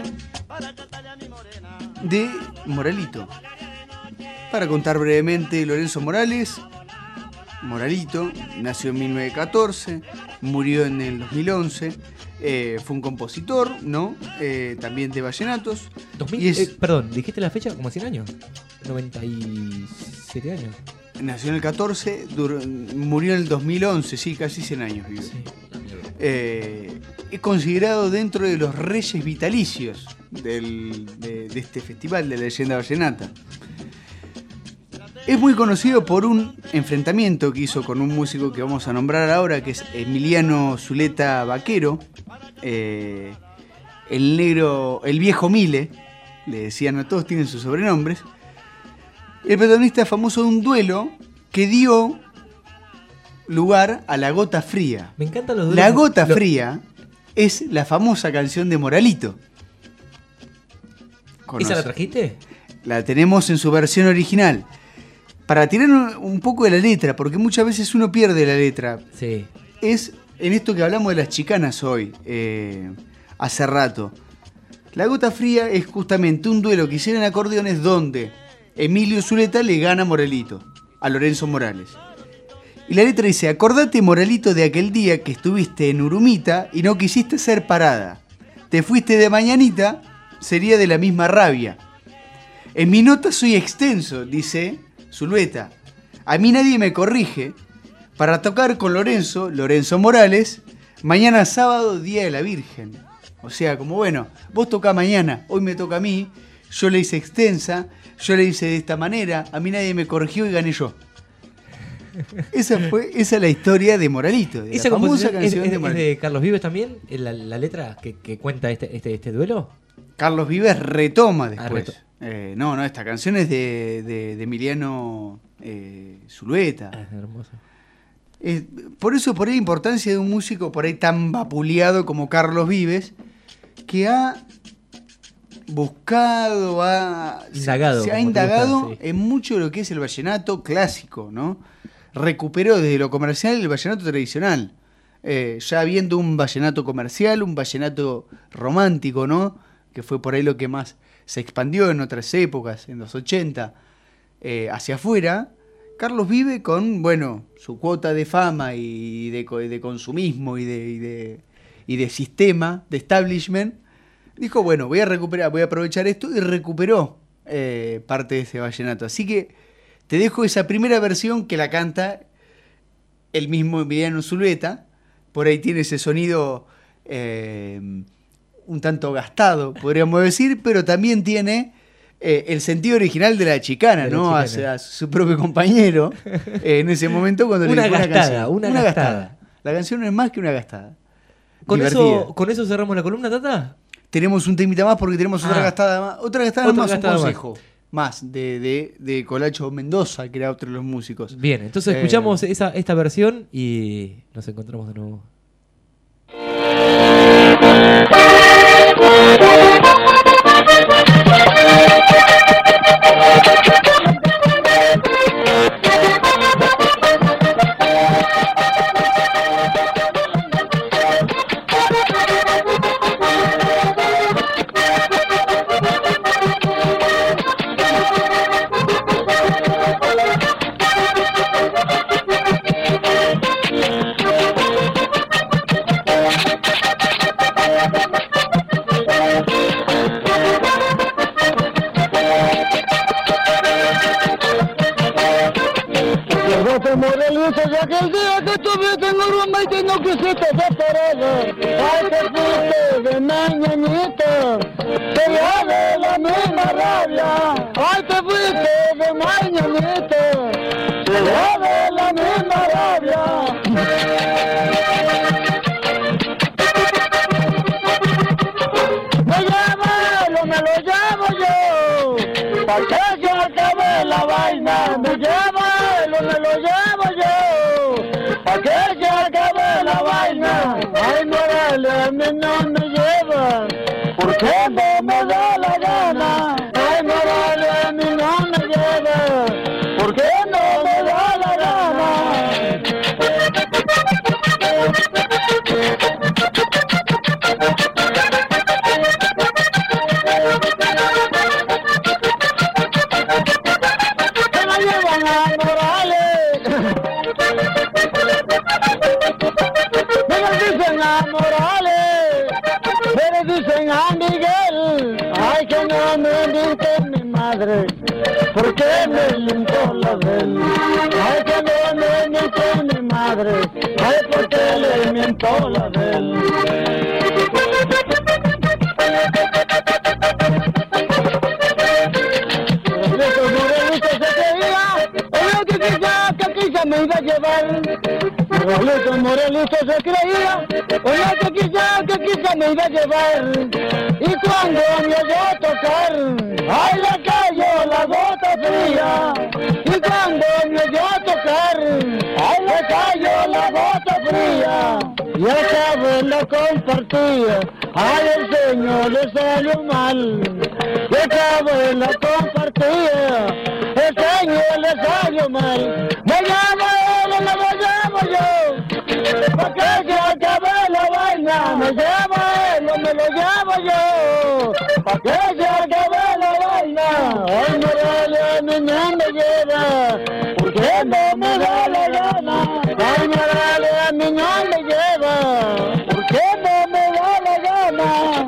de Moralito. Para contar brevemente, Lorenzo Morales, Moralito, nació en 1914, murió en el 2011, fue un compositor, ¿no? También de vallenatos. Perdón, ¿dijiste la fecha? ¿Como 100 años? 97 años. Nació en el 14, murió en el 2011, sí, casi 100 años vivió. Sí. Es considerado dentro de los reyes vitalicios de este festival de la leyenda vallenata. Es muy conocido por un enfrentamiento que hizo con un músico que vamos a nombrar ahora, que es Emiliano Zuleta Vaquero, el viejo Mile, le decían a todos, tienen sus sobrenombres. El protagonista famoso de un duelo que dio lugar a La Gota Fría. Me encantan los duelos. La Gota Fría es la famosa canción de Moralito. ¿Esa la trajiste? La tenemos en su versión original. Para tirar un poco de la letra, porque muchas veces uno pierde la letra. Sí. Es en esto que hablamos de las chicanas hoy, hace rato. La Gota Fría es justamente un duelo que hicieron acordeones donde Emilio Zuleta le gana a Moralito, a Lorenzo Morales. Y la letra dice: acordate, Moralito, de aquel día que estuviste en Urumita y no quisiste ser parada. Te fuiste de mañanita, sería de la misma rabia. En mi nota soy extenso, dice Zuleta. A mí nadie me corrige para tocar con Lorenzo Morales, mañana sábado, Día de la Virgen. O sea, como bueno, vos tocás mañana, hoy me toca a mí, yo le hice extensa, yo le hice de esta manera, a mí nadie me corrigió y gané yo. Esa es la historia de Moralito, de ¿Esa la famosa canción es de Moralito. de Carlos Vives también? ¿La letra que cuenta este duelo? Carlos Vives retoma después. No, esta canción es de Emiliano Zulueta. Hermoso. Por eso, por ahí, la importancia de un músico por ahí tan vapuleado como Carlos Vives, que ha buscado, se ha indagado en mucho de lo que es el vallenato clásico, ¿no? Recuperó desde lo comercial el vallenato tradicional, ya viendo un vallenato comercial, un vallenato romántico, ¿no? Que fue por ahí lo que más se expandió en otras épocas, en los 80, hacia afuera. Carlos Vives con, bueno, su cuota de fama y de consumismo y de sistema, de establishment, dijo, bueno, voy a aprovechar esto, y recuperó parte de ese vallenato. Así que te dejo esa primera versión que la canta el mismo Emiliano Zulueta. Por ahí tiene ese sonido un tanto gastado, podríamos decir, pero también tiene el sentido original de la chicana, ¿no? Hacia su propio compañero en ese momento cuando le dijo una gastada. La canción no es más que una gastada. ¿Con eso cerramos la columna, Tata? Tenemos un temita más porque tenemos otra gastada más. Otra gastada más, un consejo más de Colacho Mendoza, que era otro de los músicos. Bien, entonces escuchamos esta versión y nos encontramos de nuevo. Aquel día que estuviste en Urumba y que no quisiste separarlo, ay, te fuiste de mañanita, sería de la misma rabia, ay, te fuiste de mañanita, sería de la misma rabia. Me lo llevo yo, pa' que se acabe la vaina, me lo llevo yo, pa' que se acabe la vaina. Ay, Morales, a mí no me lleva, porque no me da la gana. Ay, Morales, a mí no me lleva, porque no me da la gana. Se la llevan a Morales, me lo dicen a Morales, me lo dicen a Miguel. Ay, que no me miente mi madre, porque me limpió la de él. Ay, que no me miente mi madre, ay, porque le miento la de él. Me iba a llevar, Morelito se creía, oye que quizá me iba a llevar, y cuando me oyó tocar, ay, le cayó la gota fría, y cuando me oyó tocar, ay, le cayó la gota fría, y acabé la compartía, ay, el señor le salió mal, y acabé la compartía, el señor le salió mal. Me llamo él, me lo llamo yo, pa' que se acabe la vaina. Me llamo él, me lo llamo yo, pa' que se acabe la vaina. Ay, Morales, a mí no me lleva, porque no me da la gana. Ay, Morales, a mí no me lleva, porque no me da la gana.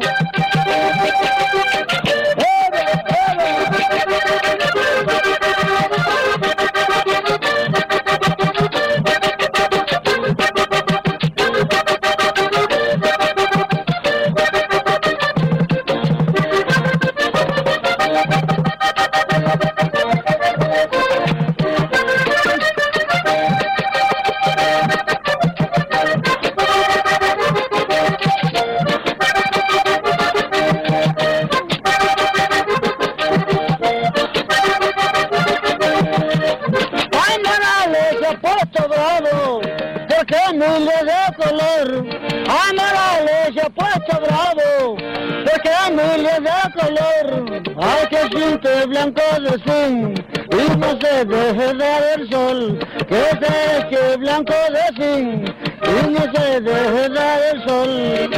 Ay, que siente blanco de zinc y no se deje dar el sol. Que se que blanco de zinc y no se deje dar el sol.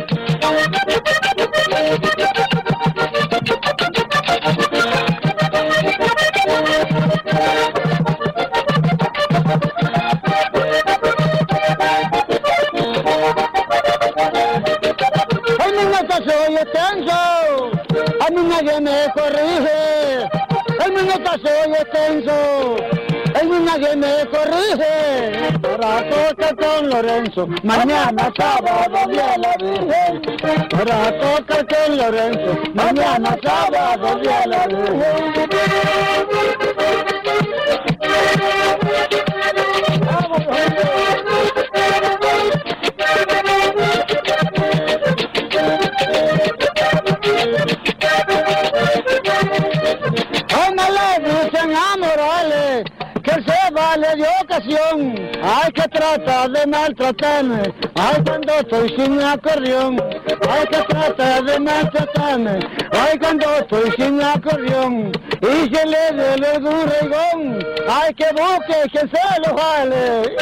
Ay, mi neta soy extenso, a mí nadie me corrige. Ay, mi neta soy extenso, a mí nadie me corrige. Para tocar con Lorenzo, mañana sábado día la Virgen. Para tocar con Lorenzo, mañana sábado día la Virgen. Ay, me le dicen a Morales que se vale de ocasión. Ay, que trata de maltratarme. Ay, cuando estoy sin acordeón. Ay, que trata de maltratarme. Ay, cuando estoy sin acordeón. Y se le duele algún regón. Ay, que busque que se lo jale.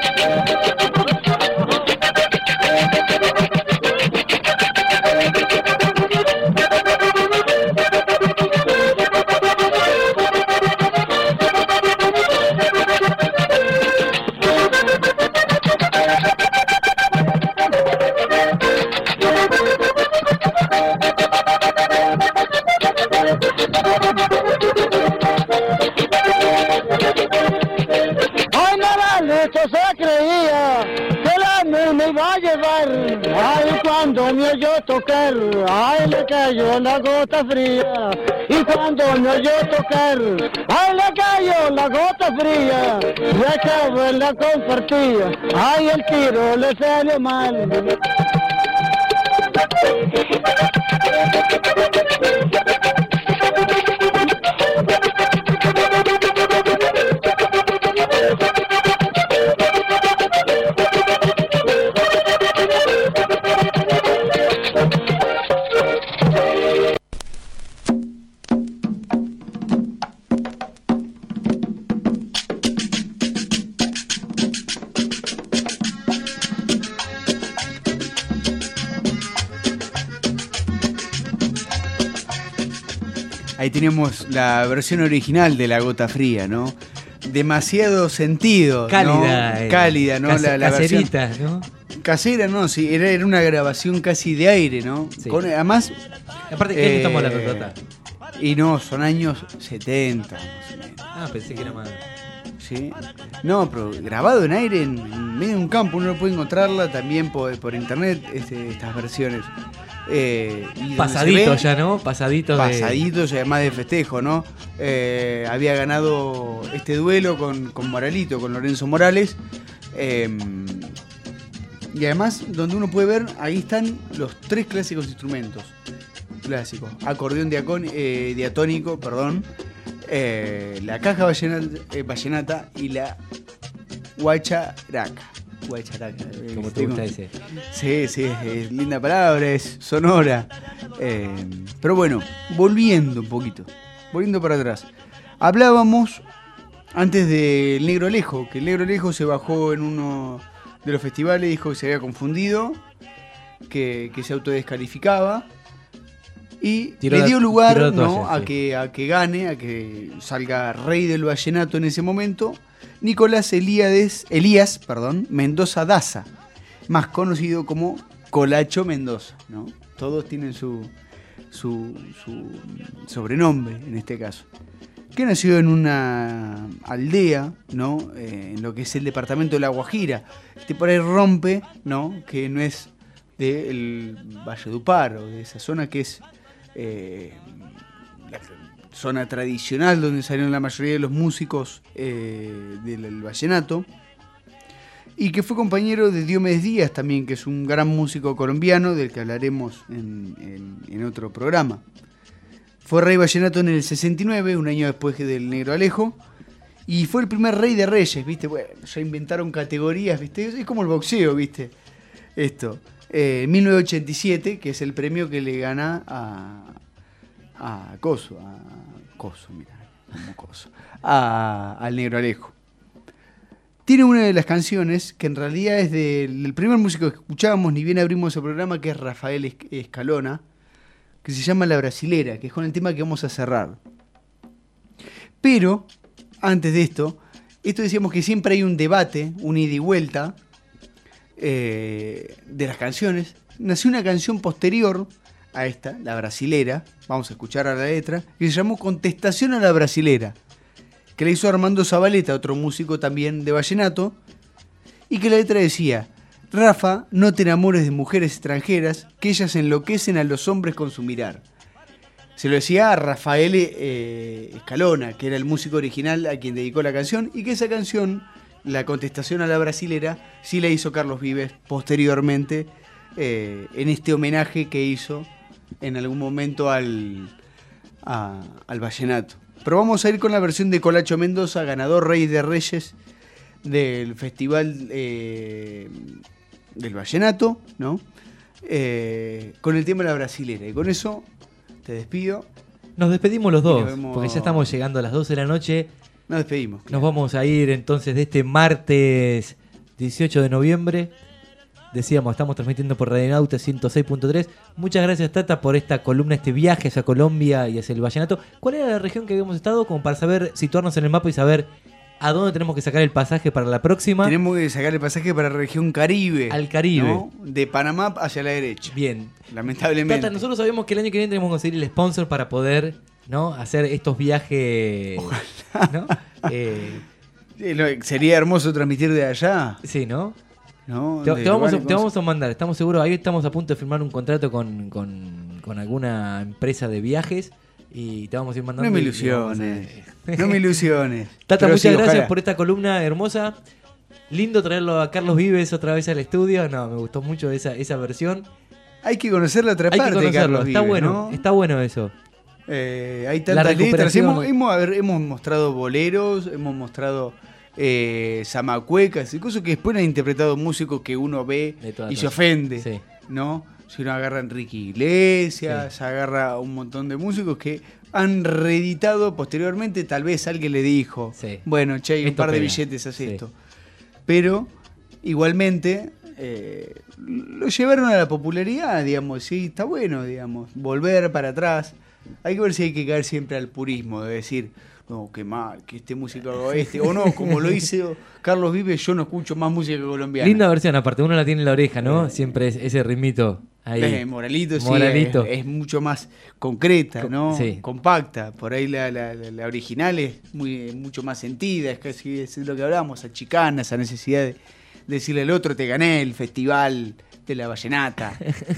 Ay, Moralito se creía que la me iba a llevar. Ay, cuando me oyó tocar, ay, le cayó la gota fría. Y cuando me oyó tocar, ay, le cayó la gota fría. Y acabó en la compartida, ay, el tiro le salió mal. Ahí tenemos la versión original de La Gota Fría, ¿no? Demasiado sentido, Cálida, ¿no? Cálida, ¿no? La caserita, versión ¿no? casera, ¿no? Sí, era una grabación casi de aire, ¿no? Sí. Además... Aparte, ¿qué año estamos hablando, Tata? Y no, son años 70, más o menos. Ah, pensé que era más... Sí. No, pero grabado en aire en medio de un campo, uno puede encontrarla también por internet, estas versiones. Y Pasaditos ya, ¿no? Pasaditos y además de festejo, ¿no? Había ganado este duelo con Moralito, con Lorenzo Morales. Y además, donde uno puede ver, ahí están los 3 clásicos instrumentos. Clásicos. Acordeón diatónico, perdón. La caja vallenata y la guacharaca. Como te gusta ese. Sí, es linda palabra, es sonora. Pero bueno, volviendo un poquito, volviendo para atrás. Hablábamos antes del Negro Alejo, que el Negro Alejo se bajó en uno de los festivales, dijo que se había confundido, que se autodescalificaba. Y le dio lugar, ¿no? a que gane, a que salga rey del vallenato en ese momento, Nicolás Elías Mendoza Daza, más conocido como Colacho Mendoza, ¿no? Todos tienen su sobrenombre en este caso. Que nació en una aldea, ¿no? En lo que es el departamento de La Guajira. Por ahí rompe, ¿no? Que no es del Valledupar o de esa zona que es la zona tradicional donde salieron la mayoría de los músicos del vallenato, y que fue compañero de Diomedes Díaz también, que es un gran músico colombiano del que hablaremos en otro programa. Fue rey vallenato en el 69, un año después del Negro Alejo, y fue el primer rey de reyes, ¿viste? Bueno, ya inventaron categorías, ¿viste? Es como el boxeo, ¿viste? Esto. 1987, que es el premio que le gana al Negro Alejo. Tiene una de las canciones que en realidad es del primer músico que escuchábamos, ni bien abrimos el programa, que es Rafael Escalona, que se llama La Brasilera, que es con el tema que vamos a cerrar. Pero, antes de esto decíamos que siempre hay un debate, un ida y vuelta de las canciones. Nació una canción posterior a esta, La Brasilera, vamos a escuchar a la letra, que se llamó Contestación a la Brasilera, que la hizo Armando Zabaleta, otro músico también de vallenato, y que la letra decía: Rafa, no te enamores de mujeres extranjeras, que ellas enloquecen a los hombres con su mirar. Se lo decía a Rafael Escalona, que era el músico original a quien dedicó la canción, y que esa canción, la Contestación a la Brasilera, sí la hizo Carlos Vives posteriormente, en este homenaje que hizo en algún momento al vallenato. Pero vamos a ir con la versión de Colacho Mendoza, ganador Rey de Reyes del Festival del Vallenato, ¿no? Con el tema de La Brasilera. Y con eso te despido. Nos despedimos los dos, porque ya estamos llegando a las 12 de la noche. Nos despedimos. Nos vamos a ir entonces de este martes 18 de noviembre. Decíamos, estamos transmitiendo por Radionauta 106.3. Muchas gracias, Tata, por esta columna, este viaje hacia Colombia y hacia el vallenato. ¿Cuál era la región que habíamos estado? Como para saber, situarnos en el mapa y saber a dónde tenemos que sacar el pasaje para la próxima. Tenemos que sacar el pasaje para la región Caribe. Al Caribe. ¿No? De Panamá hacia la derecha. Bien. Lamentablemente. Tata, nosotros sabemos que el año que viene tenemos que conseguir el sponsor para poder, ¿no?, hacer estos viajes. Ojalá. ¿No? Sería hermoso transmitir de allá. Sí, ¿no? No, te vamos a mandar, estamos seguros, ahí estamos a punto de firmar un contrato con alguna empresa de viajes y te vamos a ir mandando. No me ilusiones, no me ilusiones. Tata, muchas gracias por esta columna hermosa. Lindo traerlo a Carlos Vives otra vez al estudio. No, me gustó mucho esa versión. Hay que conocer la otra parte de Carlos Vives, está bueno, ¿no? Está bueno eso. Hay tantas letras. Hemos mostrado boleros, hemos mostrado zamacuecas y cosas que después han interpretado músicos que uno ve y se ofende, sí, ¿no? Si uno agarra a Enrique Iglesias, sí, agarra un montón de músicos que han reeditado posteriormente, tal vez alguien le dijo, sí, bueno, che, hay un par de billetes, hace esto. Pero igualmente lo llevaron a la popularidad, digamos, sí, está bueno, digamos, volver para atrás. Hay que ver si hay que caer siempre al purismo, de decir, no, qué mal, que este músico o no, como lo hizo Carlos Vives, yo no escucho más música colombiana. Linda versión, aparte, uno la tiene en la oreja, ¿no? Siempre ese ritmito ahí. Moralito, sí, es mucho más concreta, ¿no? Sí. Compacta. Por ahí la original es mucho más sentida, es casi es lo que hablábamos, a chicana, esa necesidad de decirle al otro, te gané el festival de la vallenata.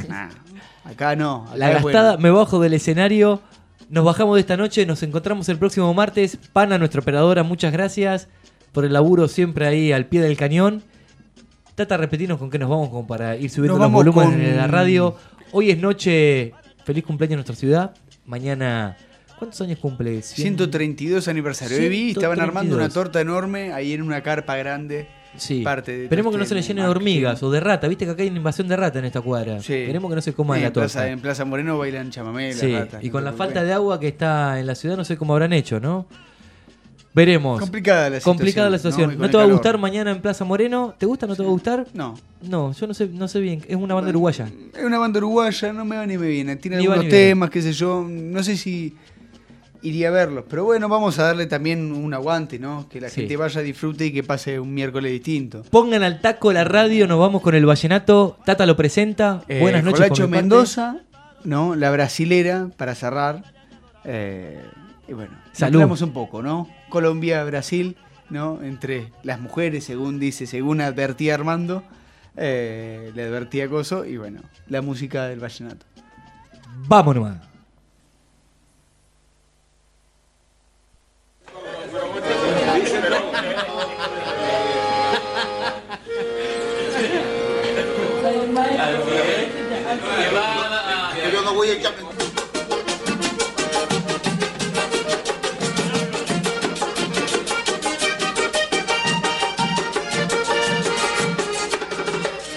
Acá no. Acá la gastada, me bajo del escenario. Nos bajamos de esta noche, nos encontramos el próximo martes. Pana, nuestra operadora, muchas gracias por el laburo siempre ahí al pie del cañón. Tata, repetirnos con qué nos vamos como para ir subiendo los volúmenes en la radio. Hoy es noche, feliz cumpleaños en nuestra ciudad. Mañana, ¿cuántos años cumple? 132 aniversario. Hoy estaban armando una torta enorme ahí en una carpa grande. Sí. Esperemos que no se le llene de hormigas o de rata. Viste que acá hay una invasión de rata en esta cuadra. Sí. Esperemos que no se coma la torta. En Plaza Moreno bailan chamamé, sí, las ratas. Y con la falta de agua que está en la ciudad, no sé cómo habrán hecho, ¿no? Veremos. Complicada la situación. ¿No te va a gustar mañana en Plaza Moreno? ¿Te gusta o no te va a gustar? No. No, yo no sé bien. Es una banda uruguaya. Es una banda uruguaya, no me va ni me viene. Tiene algunos temas, qué sé yo. No sé si iría a verlos. Pero bueno, vamos a darle también un aguante, ¿no? Que la gente vaya, disfrute y que pase un miércoles distinto. Pongan al taco la radio, nos vamos con el vallenato. Tata lo presenta. Buenas noches. Colacho Mendoza, ¿no? La Brasilera, para cerrar. Y bueno, hablamos un poco, ¿no? Colombia, Brasil, ¿no? Entre las mujeres, según advertía Armando, le advertía Coso, y bueno, la música del vallenato. Vámonos. Yo no voy a echar.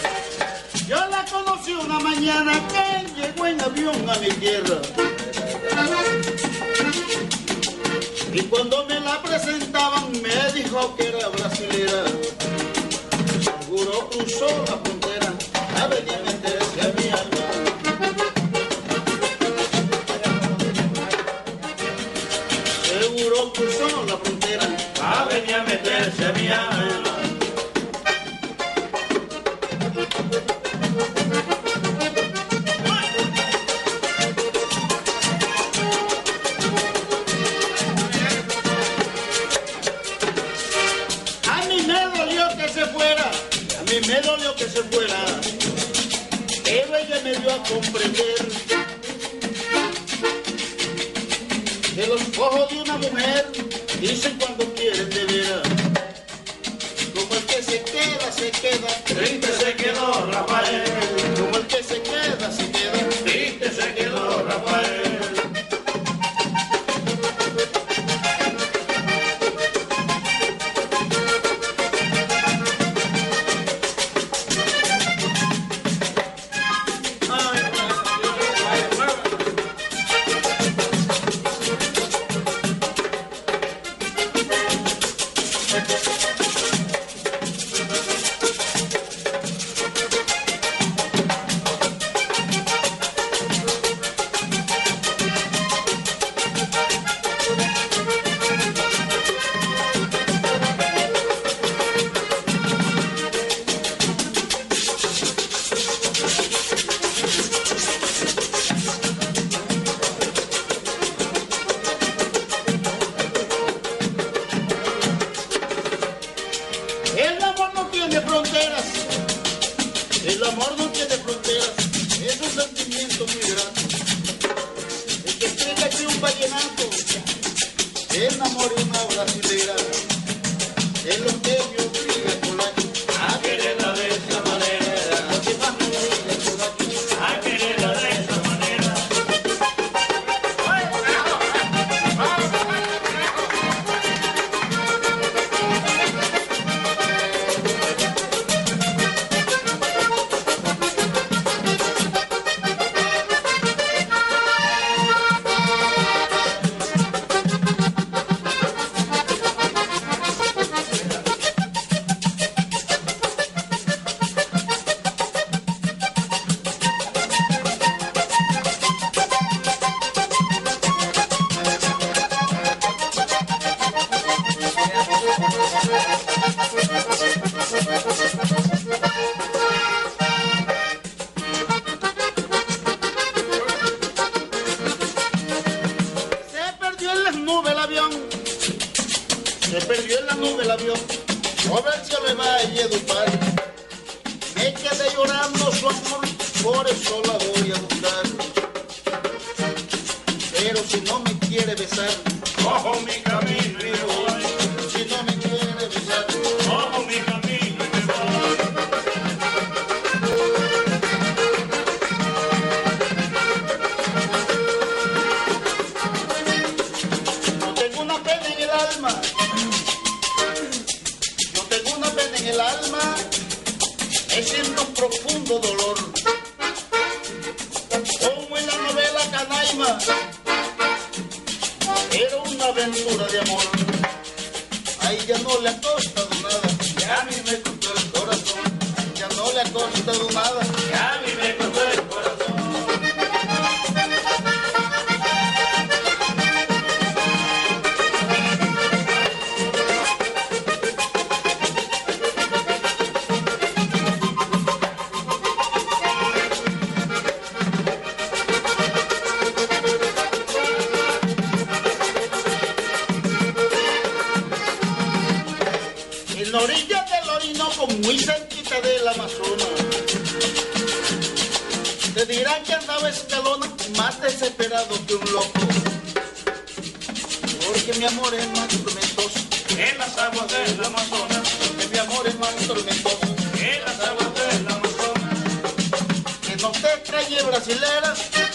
Yo la conocí una mañana que llegó en avión a mi tierra. Y cuando me la presentaban me dijo que era brasilera. Seguro cruzó la frontera a venir a meterse a mi alma. Seguro cruzó la frontera a venir a meterse a mi alma. Me dolió que se fuera, pero ella me dio a comprender que los ojos de una mujer dicen cuando quieren de veras. Como el que se queda, triste se quedó Rafael. Como el que se queda, triste se quedó Rafael. El amor no tiene fronteras, es un sentimiento muy grande. El que explica que un vallenato se enamore una brasilera, es lo que me obliga por aquí a quererla de esa manera. Lo que más me obliga por aquí a quererla de esa manera. Se perdió en la nube el avión, sobre el cielo va a Yedupar. Me quedé llorando su amor, por eso la voy a buscar. Pero si no me quiere besar, cojo mi camino y me voy. Si no me quiere besar, cojo mi camino y me voy. No tengo una pena en el alma. En el alma me siento un profundo dolor, como en la novela Canaima, era una aventura de amor. A ella no le ha costado nada, ya a mí me costó el corazón. A ella no le ha costado nada, ya a mí me costó el corazón. En la orilla del Orinoco, muy cerquita del Amazonas, te dirán que andaba Escalona, más desesperado que un loco, porque mi amor es más tormentoso que las aguas del Amazonas, porque mi amor es más tormentoso que las aguas del Amazonas. Que no te extrañe brasilera,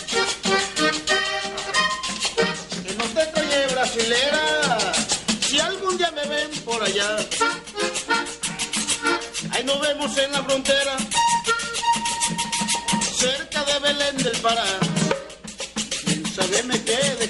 que no te extrañe brasilera, si algún día me ven por allá. Ahí nos vemos en la frontera, cerca de Belén del Pará. Sabeme que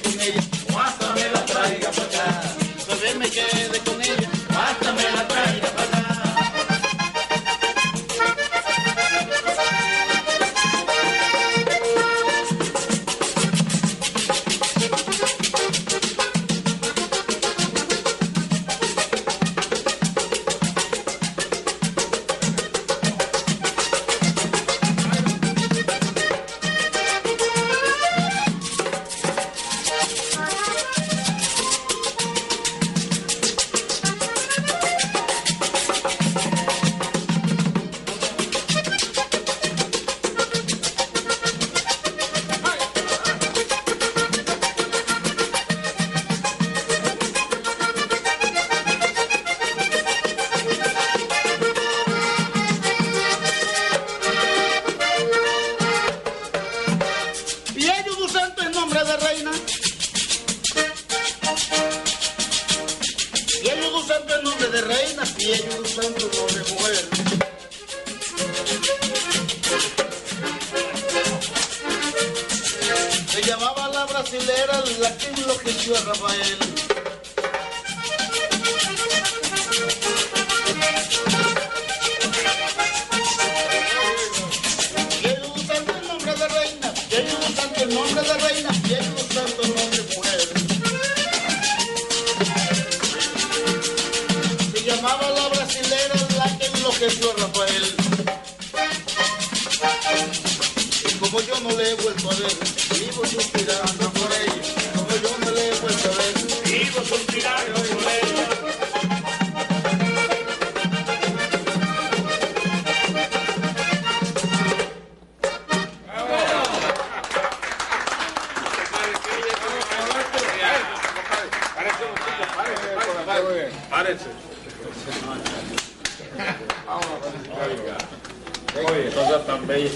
Santo en nombre de reina. Pielludo Santo en nombre de reina. Pielludo Santo en nombre de mujer. Se llamaba la brasilera, la que enloqueció a Rafael. Pielludo Santo en nombre de reina. Pielludo Santo en nombre de reina. Pielludo Santo en nombre de mujer. Se llamaba la brasilera, la que enloqueció a Rafael. Como yo no le he vuelto a ver, vivo suspirando por ella. Como yo no le he vuelto a ver, vivo suspirando por ella. Párese. Oye, cosas tan bellas.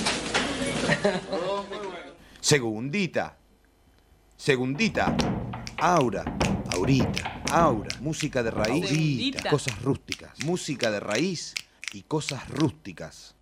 Segundita. Segundita. Aura. Aurita. Aura. Música de raíz. Aurita. Cosas rústicas. Música de raíz y cosas rústicas.